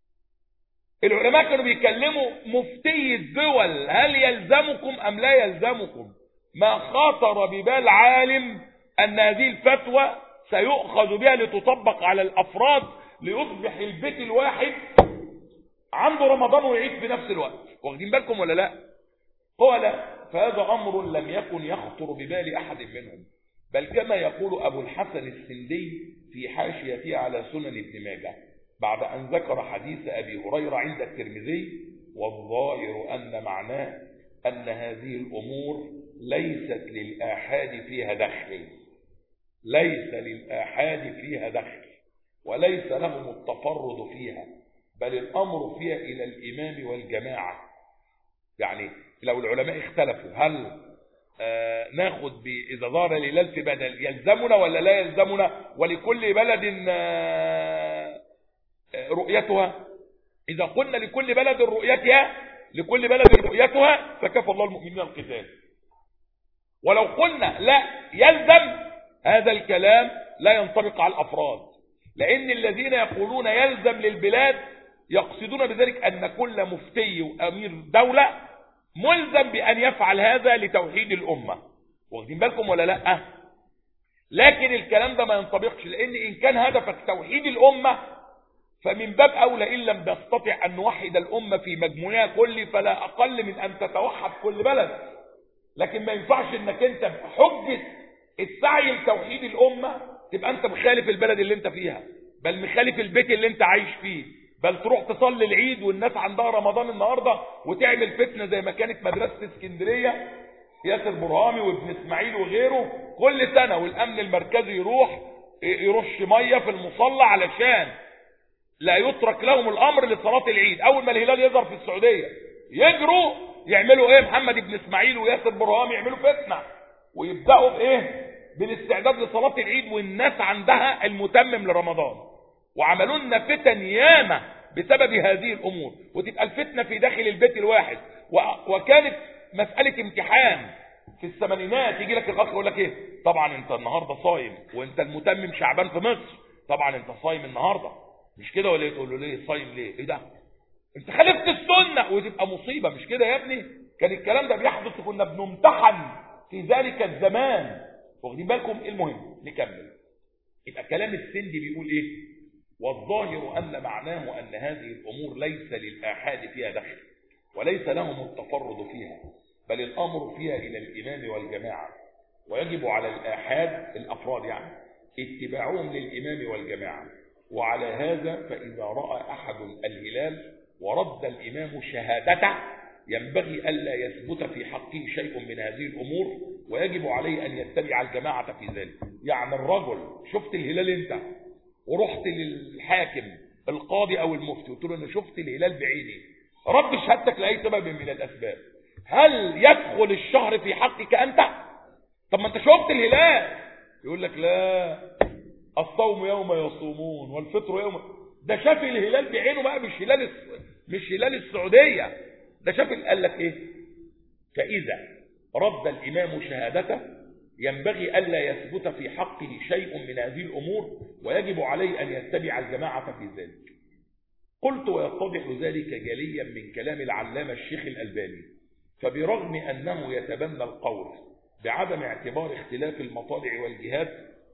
العلماء كانوا بيكلموا مفتي الدول هل يلزمكم أم لا يلزمكم، ما خاطر ببال عالم أن هذه الفتوى سيؤخذ بها لتطبق على الأفراد ليصبح البيت الواحد عنده رمضان ويعيد في نفس الوقت. واخدين بالكم ولا لا؟ قال فهذا أمر لم يكن يخطر ببال أحد منهم، بل كما يقول أبو الحسن السندي في حاشيته على سنن ابن ماجه بعد أن ذكر حديث أبي هريرة عند الترمذي: والظاهر أن معناه أن هذه الأمور ليست للآحاد فيها دخل، ليس للآحاد فيها دخل وليس لهم التفرد فيها، بل الأمر فيها إلى الإمام والجماعة. يعني لو العلماء اختلفوا هل آه ناخد إذا ظهر الهلال في بلد يلزمنا ولا لا يلزمنا، ولكل بلد آه رؤيتها، إذا قلنا لكل بلد رؤيتها لكل بلد رؤيتها فكفى الله المؤمنين القتال. ولو قلنا لا يلزم، هذا الكلام لا ينطبق على الأفراد، لأن الذين يقولون يلزم للبلاد يقصدون بذلك أن كل مفتي وأمير دولة ملزم بأن يفعل هذا لتوحيد الأمة. واخدين بالكم ولا لا؟ لكن الكلام ده ما ينطبقش، لأن إن كان هدفك توحيد الأمة فمن باب أولى إن لم تستطع أن نوحد الأمة في مجموعها كله فلا أقل من أن تتوحد كل بلد. لكن ما ينفعش أنك أنت بحجة السعي لتوحيد الأمة تبقى أنت مخالف البلد اللي أنت فيها، بل مخالف البيت اللي أنت عايش فيه، بل تروح تصلي العيد والناس عندها رمضان النهاردة وتعمل فتنة زي ما كانت مدرسة اسكندرية ياسر برهامي وابن اسماعيل وغيره كل سنة، والأمن المركزي يروح يرش مية في المصلى علشان لا يترك لهم الأمر لصلاة العيد. أول ما الهلال يظهر في السعودية يجروا يعملوا إيه؟ محمد ابن اسماعيل وياسر برهامي يعملوا فتنة ويبدأوا بإيه؟ بالاستعداد لصلاة العيد والناس عندها المتمم لرمضان، وعملوا لنا فتن ياما بسبب هذه الأمور، وتبقى الفتنة في داخل البيت الواحد. وكانت مسألة امتحان في الثمانينات، يجي لك الأخ يقول لك إيه؟ طبعا أنت النهاردة صايم وأنت المتمم شعبان في مصر، طبعا أنت صايم النهاردة مش كده ولا؟ تقول له ليه صايم ليه؟ إيه ده؟ أنت خالفت السنة، وتبقى مصيبة مش كده يا ابني؟ كان الكلام ده بيحدث كنا بنمتحن في ذلك الزمان. واخدين بالكم؟ المهم نكمل. يبقى كلام السندي بيقول ايه؟ والظاهر ان معناه ان هذه الامور ليس للآحاد فيها دخل وليس لهم التفرد فيها، بل الامر فيها الى الامام والجماعة، ويجب على الآحاد الافراد يعني اتباعهم للامام والجماعة. وعلى هذا فاذا رأى احد الهلال ورد الامام شهادته ينبغي ألا يثبت في حقه شيء من هذه الأمور، ويجب عليه أن يتبع الجماعة في ذلك. يعني الرجل شفت الهلال أنت ورحت للحاكم القاضي أو المفتي وتقول أنا شفت الهلال بعيني، رد شهادتك لأي سبب من الأسباب، هل يدخل الشهر في حقك أنت؟ طب ما أنت شفت الهلال. يقول لك لا، الصوم يوم يصومون والفطر يوم. ده شاف الهلال بعينه بقى، مش هلال مش هلال السعودية، ده شاف. قال لك ايه؟ فاذا رد الامام شهادته ينبغي ألا يثبت في حقه شيء من هذه الأمور، ويجب عليه أن يتبع الجماعة في ذلك. قلت ويتضح ذلك جليا من كلام العلامة الشيخ الألباني، فبرغم أنه يتبنى القول بعدم اعتبار اختلاف المطالع والجهات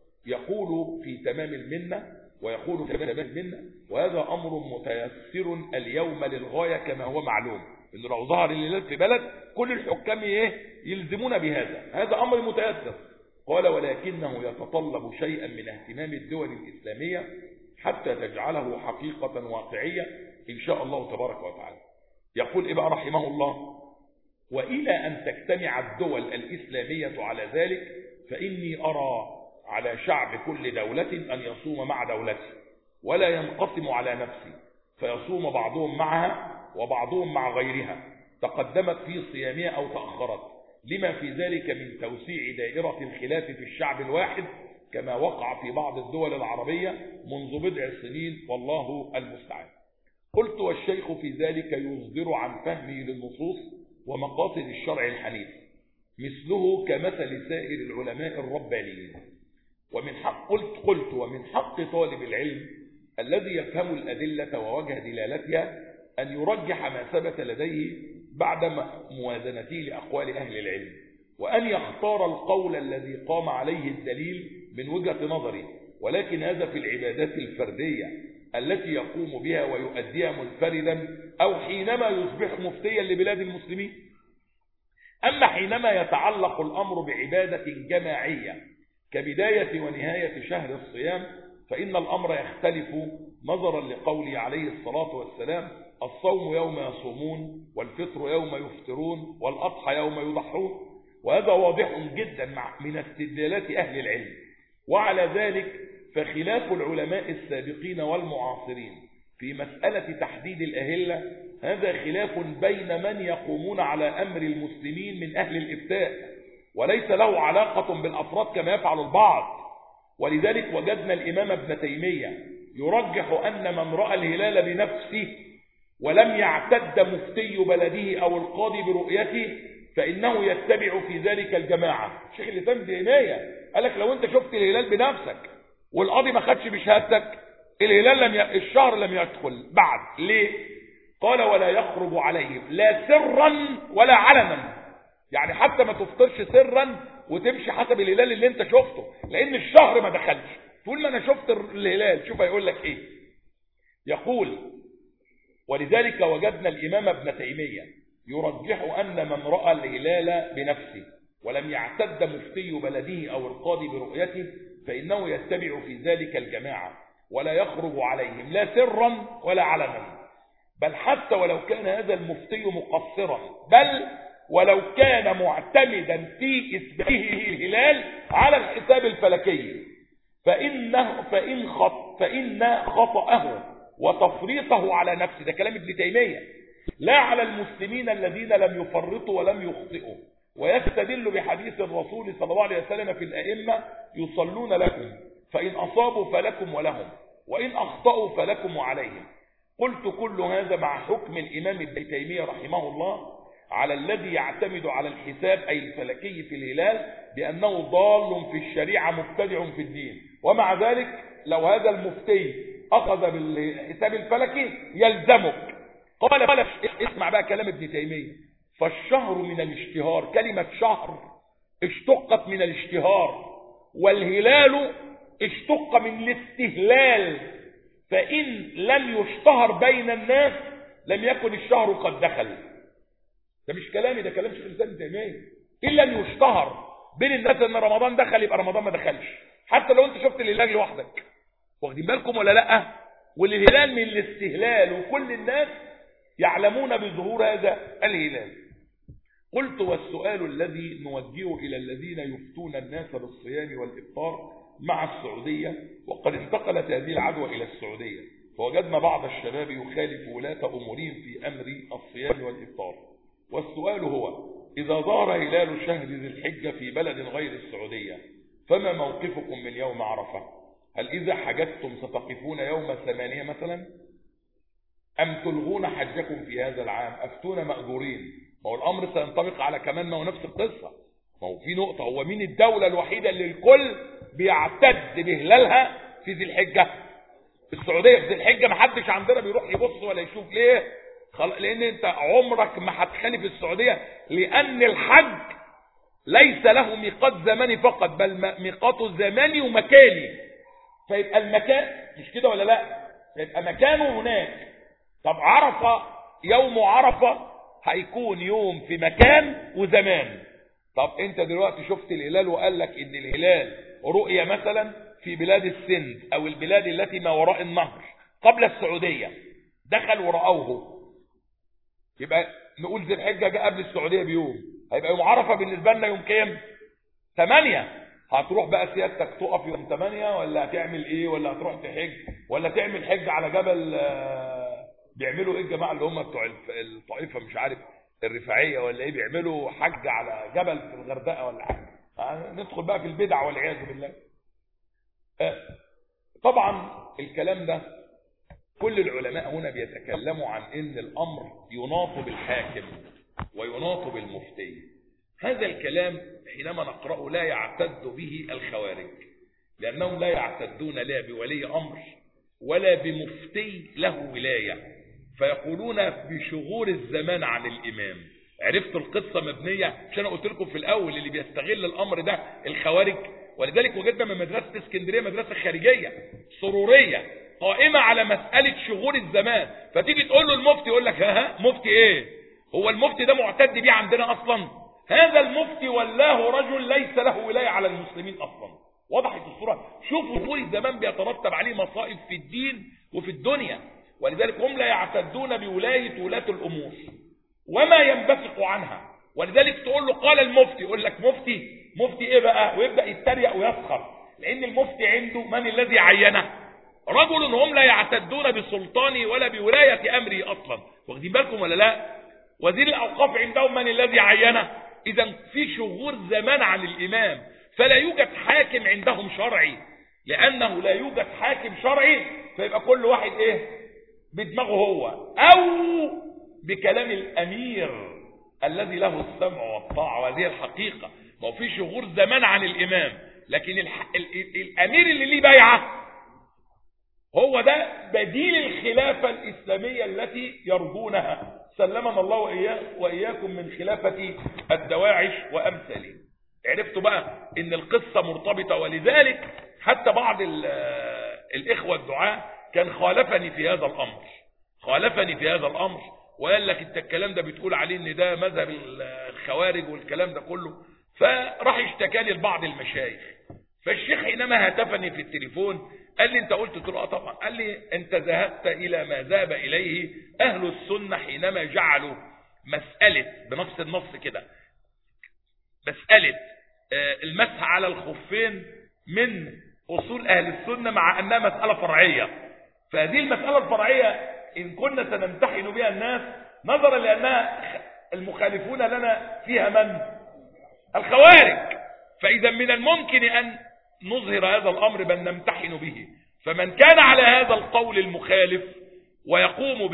يقول في تمام المنة ويقول في تمام المنة وهذا أمر متيسر اليوم للغاية كما هو معلوم، إنه لو ظهر الهلال في بلد كل الحكام يلزمون بهذا، هذا أمر متيسر. قال ولكنه يتطلب شيئا من اهتمام الدول الإسلامية حتى تجعله حقيقة واقعية إن شاء الله تبارك وتعالى. يقول إبقى رحمه الله: وإلى أن تجتمع الدول الإسلامية على ذلك فإني أرى على شعب كل دولة أن يصوم مع دولته ولا ينقسم على نفسه، فيصوم بعضهم معها وبعضهم مع غيرها، تقدمت في صيامها أو تأخرت، لما في ذلك من توسيع دائرة الخلاف في الشعب الواحد كما وقع في بعض الدول العربية منذ بضع سنين والله المستعان. قلت والشيخ في ذلك يصدر عن فهمه للنصوص ومقاصد الشرع الحنيف مثله كمثل سائر العلماء الربانيين. ومن حق قلت قلت ومن حق طالب العلم الذي يفهم الأدلة ووجه دلالتها أن يرجح ما ثبت لديه بعد موازنته لأقوال أهل العلم، وأن يختار القول الذي قام عليه الدليل من وجهة نظره، ولكن هذا في العبادات الفردية التي يقوم بها ويؤديها منفردا أو حينما يصبح مفتيا لبلاد المسلمين. أما حينما يتعلق الأمر بعبادة جماعية كبداية ونهاية شهر الصيام فإن الأمر يختلف نظرا لقوله عليه الصلاة والسلام: الصوم يوم يصومون والفطر يوم يفطرون والأضحى يوم يضحون. وهذا واضح جدا من استدلالات أهل العلم. وعلى ذلك فخلاف العلماء السابقين والمعاصرين في مسألة تحديد الأهلة هذا خلاف بين من يقومون على أمر المسلمين من أهل الإفتاء، وليس له علاقة بالأفراد كما يفعل البعض. ولذلك وجدنا الإمام ابن تيمية يرجح أن من رأى الهلال بنفسه ولم يعتد مفتي بلده أو القاضي برؤيته فإنه يتبع في ذلك الجماعة. الشيخ الإسلام ابن تيمية قال لك لو أنت شفت الهلال بنفسك والقاضي ما خدش بشهادتك الهلال لم ي... الشهر لم يدخل بعد. ليه؟ قال ولا يخرج عليهم لا سرا ولا علنا، يعني حتى ما تفطرش سرا وتمشي حسب الهلال اللي انت شفته لان الشهر ما دخلش، تقول ما انا شفت الهلال شوف هيقول لك ايه. يقول ولذلك وجدنا الامام ابن تيمية يرجح ان من رأى الهلال بنفسه ولم يعتد مفتي بلده او القاضي برؤيته فانه يتبع في ذلك الجماعة ولا يخرج عليهم لا سرا ولا علنا، بل حتى ولو كان هذا المفتي مقصرا، بل ولو كان معتمدا في إثباته الهلال على الحساب الفلكي فإنه فإن خط فإن خطأه وتفريطه على نفسه، ده كلام ابن تيمية، لا على المسلمين الذين لم يفرطوا ولم يخطئوا. ويستدل بحديث الرسول صلى الله عليه وسلم في الأئمة يصلون لكم فإن أصابوا فلكم ولهم وإن أخطأوا فلكم وعليهم. قلت كل هذا مع حكم الإمام ابن تيمية رحمه الله على الذي يعتمد على الحساب أي الفلكي في الهلال بأنه ضال في الشريعة مبتدع في الدين، ومع ذلك لو هذا المفتي أخذ بالحساب الفلكي يلزمك. قال قال اسمع بقى كلام ابن تيمية: فالشهر من الاشتهار، كلمة شهر اشتقت من الاشتهار، والهلال اشتق من الاستهلال، فإن لم يشتهر بين الناس لم يكن الشهر قد دخل. ده مش كلامي، ده كلام شيخ الإسلام ابن تيمية. إلا أن يشتهر بين الناس أن رمضان دخل يبقى رمضان ما دخلش، حتى لو أنت شفت الهلال لوحدك. واخدين بالكم ولا لأ؟ والهلال من الاستهلال وكل الناس يعلمون بظهور هذا الهلال. قلت والسؤال الذي نوجهه إلى الذين يفتون الناس بالصيام والإفطار مع السعودية، وقد انتقلت هذه العدوى إلى السعودية، فوجدنا بعض الشباب يخالف ولاة أمورهم في أمر الصيام والإفطار. والسؤال هو: إذا ظهر هلال شهر ذي الحجة في بلد غير السعودية فما موقفكم من يوم عرفة؟ هل إذا حججتم ستقفون يوم ثمانية مثلا أم تلغون حجكم في هذا العام؟ أفتون مأجورين. ما هو الأمر سينطبق على كمان ما هو نفس القصة. ما هو في نقطة، هو مين الدولة الوحيدة اللي الكل بيعتد بهلالها في ذي الحجة؟ السعودية. في ذي الحجة ما حدش عندنا بيروح يبص ولا يشوف. ليه؟ لان انت عمرك ما هتخالف السعودية، لان الحج ليس له ميقات زماني فقط، بل ميقاته زماني ومكاني. فيبقى المكان مش كده ولا لا؟ يبقى مكانه هناك. طب عرفة، يوم عرفة هيكون يوم في مكان وزمان. طب انت دلوقتي شفت الهلال وقال لك ان الهلال رؤية مثلا في بلاد السند او البلاد التي ما وراء النهر قبل السعودية، دخل ورأوه، يبقى نقول ذي الحجة جاء قبل السعودية بيوم، هيبقى يوم عرفة بالنسبة لنا يوم كام؟ ثمانية. هتروح بقى سيادتك تقف يوم ثمانية ولا هتعمل ايه؟ ولا هتروح تحج ولا تعمل حج على جبل؟ بيعملوا ايه الجماعة اللي هم بتوع الطائفة مش عارف الرفاعية ولا ايه، بيعملوا حج على جبل في الغردقة ولا حاجة. ندخل بقى في البدع والعياذ بالله. طبعا الكلام ده كل العلماء هنا بيتكلموا عن ان الامر يناط بالحاكم ويناط بالمفتي. هذا الكلام حينما نقرأه لا يعتد به الخوارج، لانهم لا يعتدون لا بولي امر ولا بمفتي له ولاية، فيقولون بشغور الزمان عن الامام. عرفت القصة مبنية عشان قلت لكم في الاول اللي بيستغل الامر ده الخوارج. ولذلك وجدنا من مدرسة اسكندرية مدرسة خارجية سرورية قائمة على مسألة شغور الزمان، فتيجي تقول له المفتي يقول لك ها ها مفتي ايه؟ هو المفتي ده معتد بيه عندنا اصلا؟ هذا المفتي ولاه رجل ليس له ولاية على المسلمين اصلا. وضحت الصورة؟ شوفوا شغور الزمان بيترتب عليه مصائب في الدين وفي الدنيا، ولذلك هم لا يعتدون بولاية ولاة الامور وما ينبثق عنها. ولذلك تقول له قال المفتي يقول لك مفتي مفتي ايه بقى؟ ويبدأ يتريق ويسخر، لان المفتي عنده من الذي عينه؟ رجل هم لا يعتدون بسلطانه ولا بولاية امره اصلا. واخدين بالكم ولا لا؟ وزير الاوقاف عندهم من الذي عينه؟ اذا في شغور زمان عن الامام، فلا يوجد حاكم عندهم شرعي. لانه لا يوجد حاكم شرعي فيبقى كل واحد ايه بدماغه هو او بكلام الامير الذي له السمع والطاعة. وهذه الحقيقة. ما هو في شغور زمان عن الامام، لكن الح... ال... ال... الامير اللي ليه بيعه هو ده بديل الخلافة الإسلامية التي يرجونها. سلمنا الله وإياكم من خلافة الدواعش وأمثاله. عرفتوا بقى إن القصة مرتبطة، ولذلك حتى بعض الإخوة الدعاة كان خالفني في هذا الأمر خالفني في هذا الأمر وقال لك انت الكلام ده بتقول عليه ان ده مذهب الخوارج والكلام ده كله، فراح اشتكاني لبعض المشايخ. فالشيخ حينما هاتفني في التليفون قال لي انت قلت؟ قلت له اه طبعا. قال لي انت ذهبت الى ما ذهب اليه اهل السنة حينما جعلوا مسألة بنفس النص كده مسألة المسح على الخفين من اصول اهل السنة، مع انها مسألة فرعية. فهذه المسألة الفرعية ان كنا سنمتحن بها الناس نظرا لانها المخالفون لنا فيها من؟ الخوارج. فاذا من الممكن ان نظهر هذا الامر بل نمتحن به. فمن كان على هذا القول المخالف ويقوم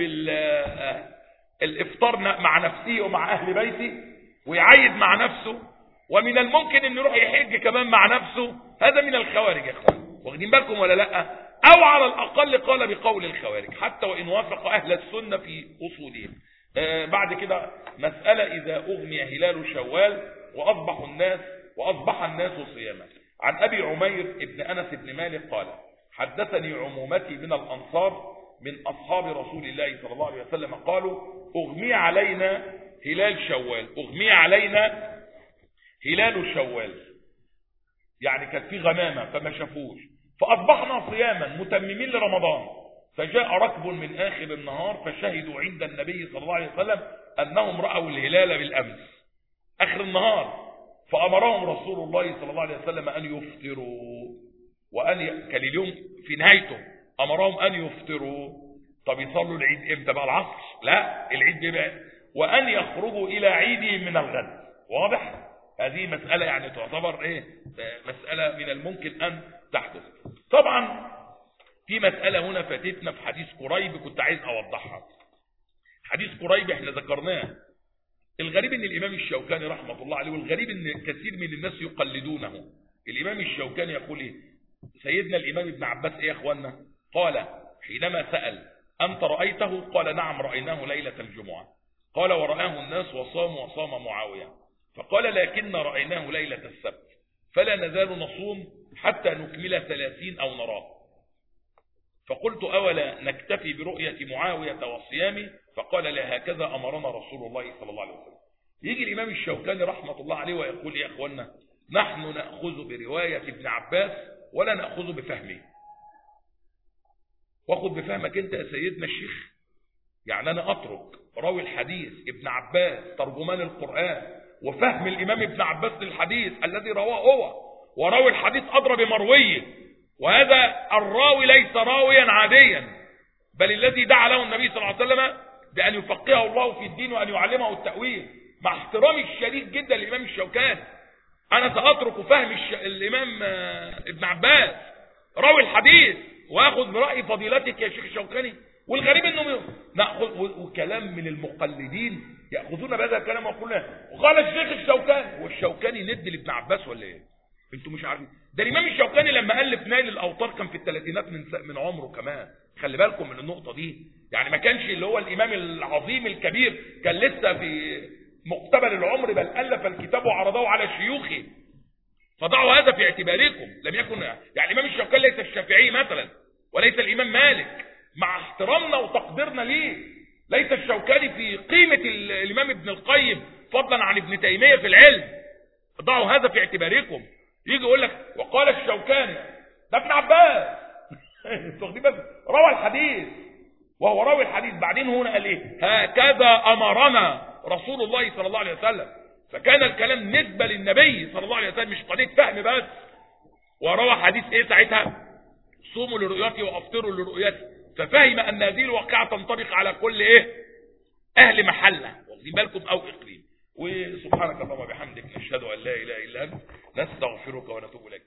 بالافطار مع نفسه ومع اهل بيته ويعيد مع نفسه، ومن الممكن ان يروح يحج كمان مع نفسه، هذا من الخوارج يا اخوان. واخدين بالكم ولا لا؟ او على الاقل قال بقول الخوارج حتى وان وافق اهل السنة في اصولهم. آه بعد كده مسألة اذا اغمي هلال شوال واصبح الناس واصبح الناس صياما. عن ابي عمير ابن انس بن مالك قال حدثني عمومتي من الانصار من اصحاب رسول الله صلى الله عليه وسلم قالوا اغمي علينا هلال شوال اغمي علينا هلال شوال، يعني كانت في غمامة فما شافوش، فاصبحنا صياما متممين لرمضان. فجاء ركب من اخر النهار فشهدوا عند النبي صلى الله عليه وسلم انهم رأوا الهلال بالامس اخر النهار، فأمرهم رسول الله صلى الله عليه وسلم أن يفطروا وأن ي... كان اليوم في نهايته أمرهم أن يفطروا. طب يصلوا العيد إمتى بقى؟ العصر؟ لا، العيد بيبقى وأن يخرجوا إلى عيدهم من الغد. واضح؟ هذه مسألة يعني تعتبر إيه؟ مسألة من الممكن أن تحدث. طبعا في مسألة هنا فاتتنا في حديث قريب كنت عايز أوضحها. حديث قريب احنا ذكرناه الغريب ان الامام الشوكاني رحمه الله عليه، والغريب ان كثير من الناس يقلدونه. الامام الشوكاني يقول ايه؟ سيدنا الامام ابن عباس ايه يا اخوانا؟ قال حينما سأل انت رأيته؟ قال نعم رأيناه ليلة الجمعة. قال ورآه الناس وصاموا وصام معاوية. فقال لكن رأيناه ليلة السبت، فلا نزال نصوم حتى نكمل ثلاثين او نراه. فقلت أولا نكتفي برؤية معاوية وصيامه؟ فقال لا، هكذا أمرنا رسول الله صلى الله عليه وسلم. يجي الإمام الشوكاني رحمة الله عليه ويقول يا أخوانا نحن نأخذ برواية ابن عباس ولا نأخذ بفهمه. واخذ بفهمك أنت يا سيدنا الشيخ؟ يعني أنا أترك راوي الحديث ابن عباس ترجمان القرآن وفهم الإمام ابن عباس للحديث الذي رواه هو، وراوي الحديث أدرى بمرويه، وهذا الراوي ليس راويا عاديا، بل الذي دعا له النبي صلى الله عليه وسلم بأن يفقهه الله في الدين وأن يعلمه التأويل. مع احترامي الشديد جدا للإمام الشوكاني، أنا سأترك فهم الش... الإمام ابن عباس راوي الحديث وأخذ برأي فضيلتك يا شيخ الشوكاني. والغريب أنه نأخذ وكلام من المقلدين يأخذون بهذا الكلام ويقولون وقال الشيخ الشوكاني. والشوكاني ند لابن عباس ولا إيه؟ انتوا مش عارفين ده الامام الشوكاني لما الف نيل الاوطار كان في الثلاثينات من من عمره كمان. خلي بالكم من النقطه دي، يعني ما كانش اللي هو الامام العظيم الكبير، كان لسه في مقتبل العمر، بل الف الكتاب وعرضه على شيوخه. فضعوا هذا في اعتباركم. لم يكن يعني الامام الشوكاني ليس الشافعي مثلا وليس الامام مالك، مع احترامنا وتقديرنا ليه. ليس الشوكاني في قيمه الامام ابن القيم فضلا عن ابن تيميه في العلم. ضعوا هذا في اعتباركم. يجي يقول لك وقال الشوكاني ده ابن عباس روى الحديث وهو راوي الحديث. بعدين هنا قال ايه؟ هكذا امرنا رسول الله صلى الله عليه وسلم. فكان الكلام نسبة للنبي صلى الله عليه وسلم، مش قضية فهم بس. وروى حديث ايه ساعتها؟ صوموا لرؤيتي وافطروا لرؤيتي. ففهم ان هذه الواقعة تنطبق على كل ايه؟ اهل محلة، واخدين بالكم، او اقليم. وسبحانك اللهم وبحمدك نشهد ان لا اله الا انت نستغفرك ونتوب اليك.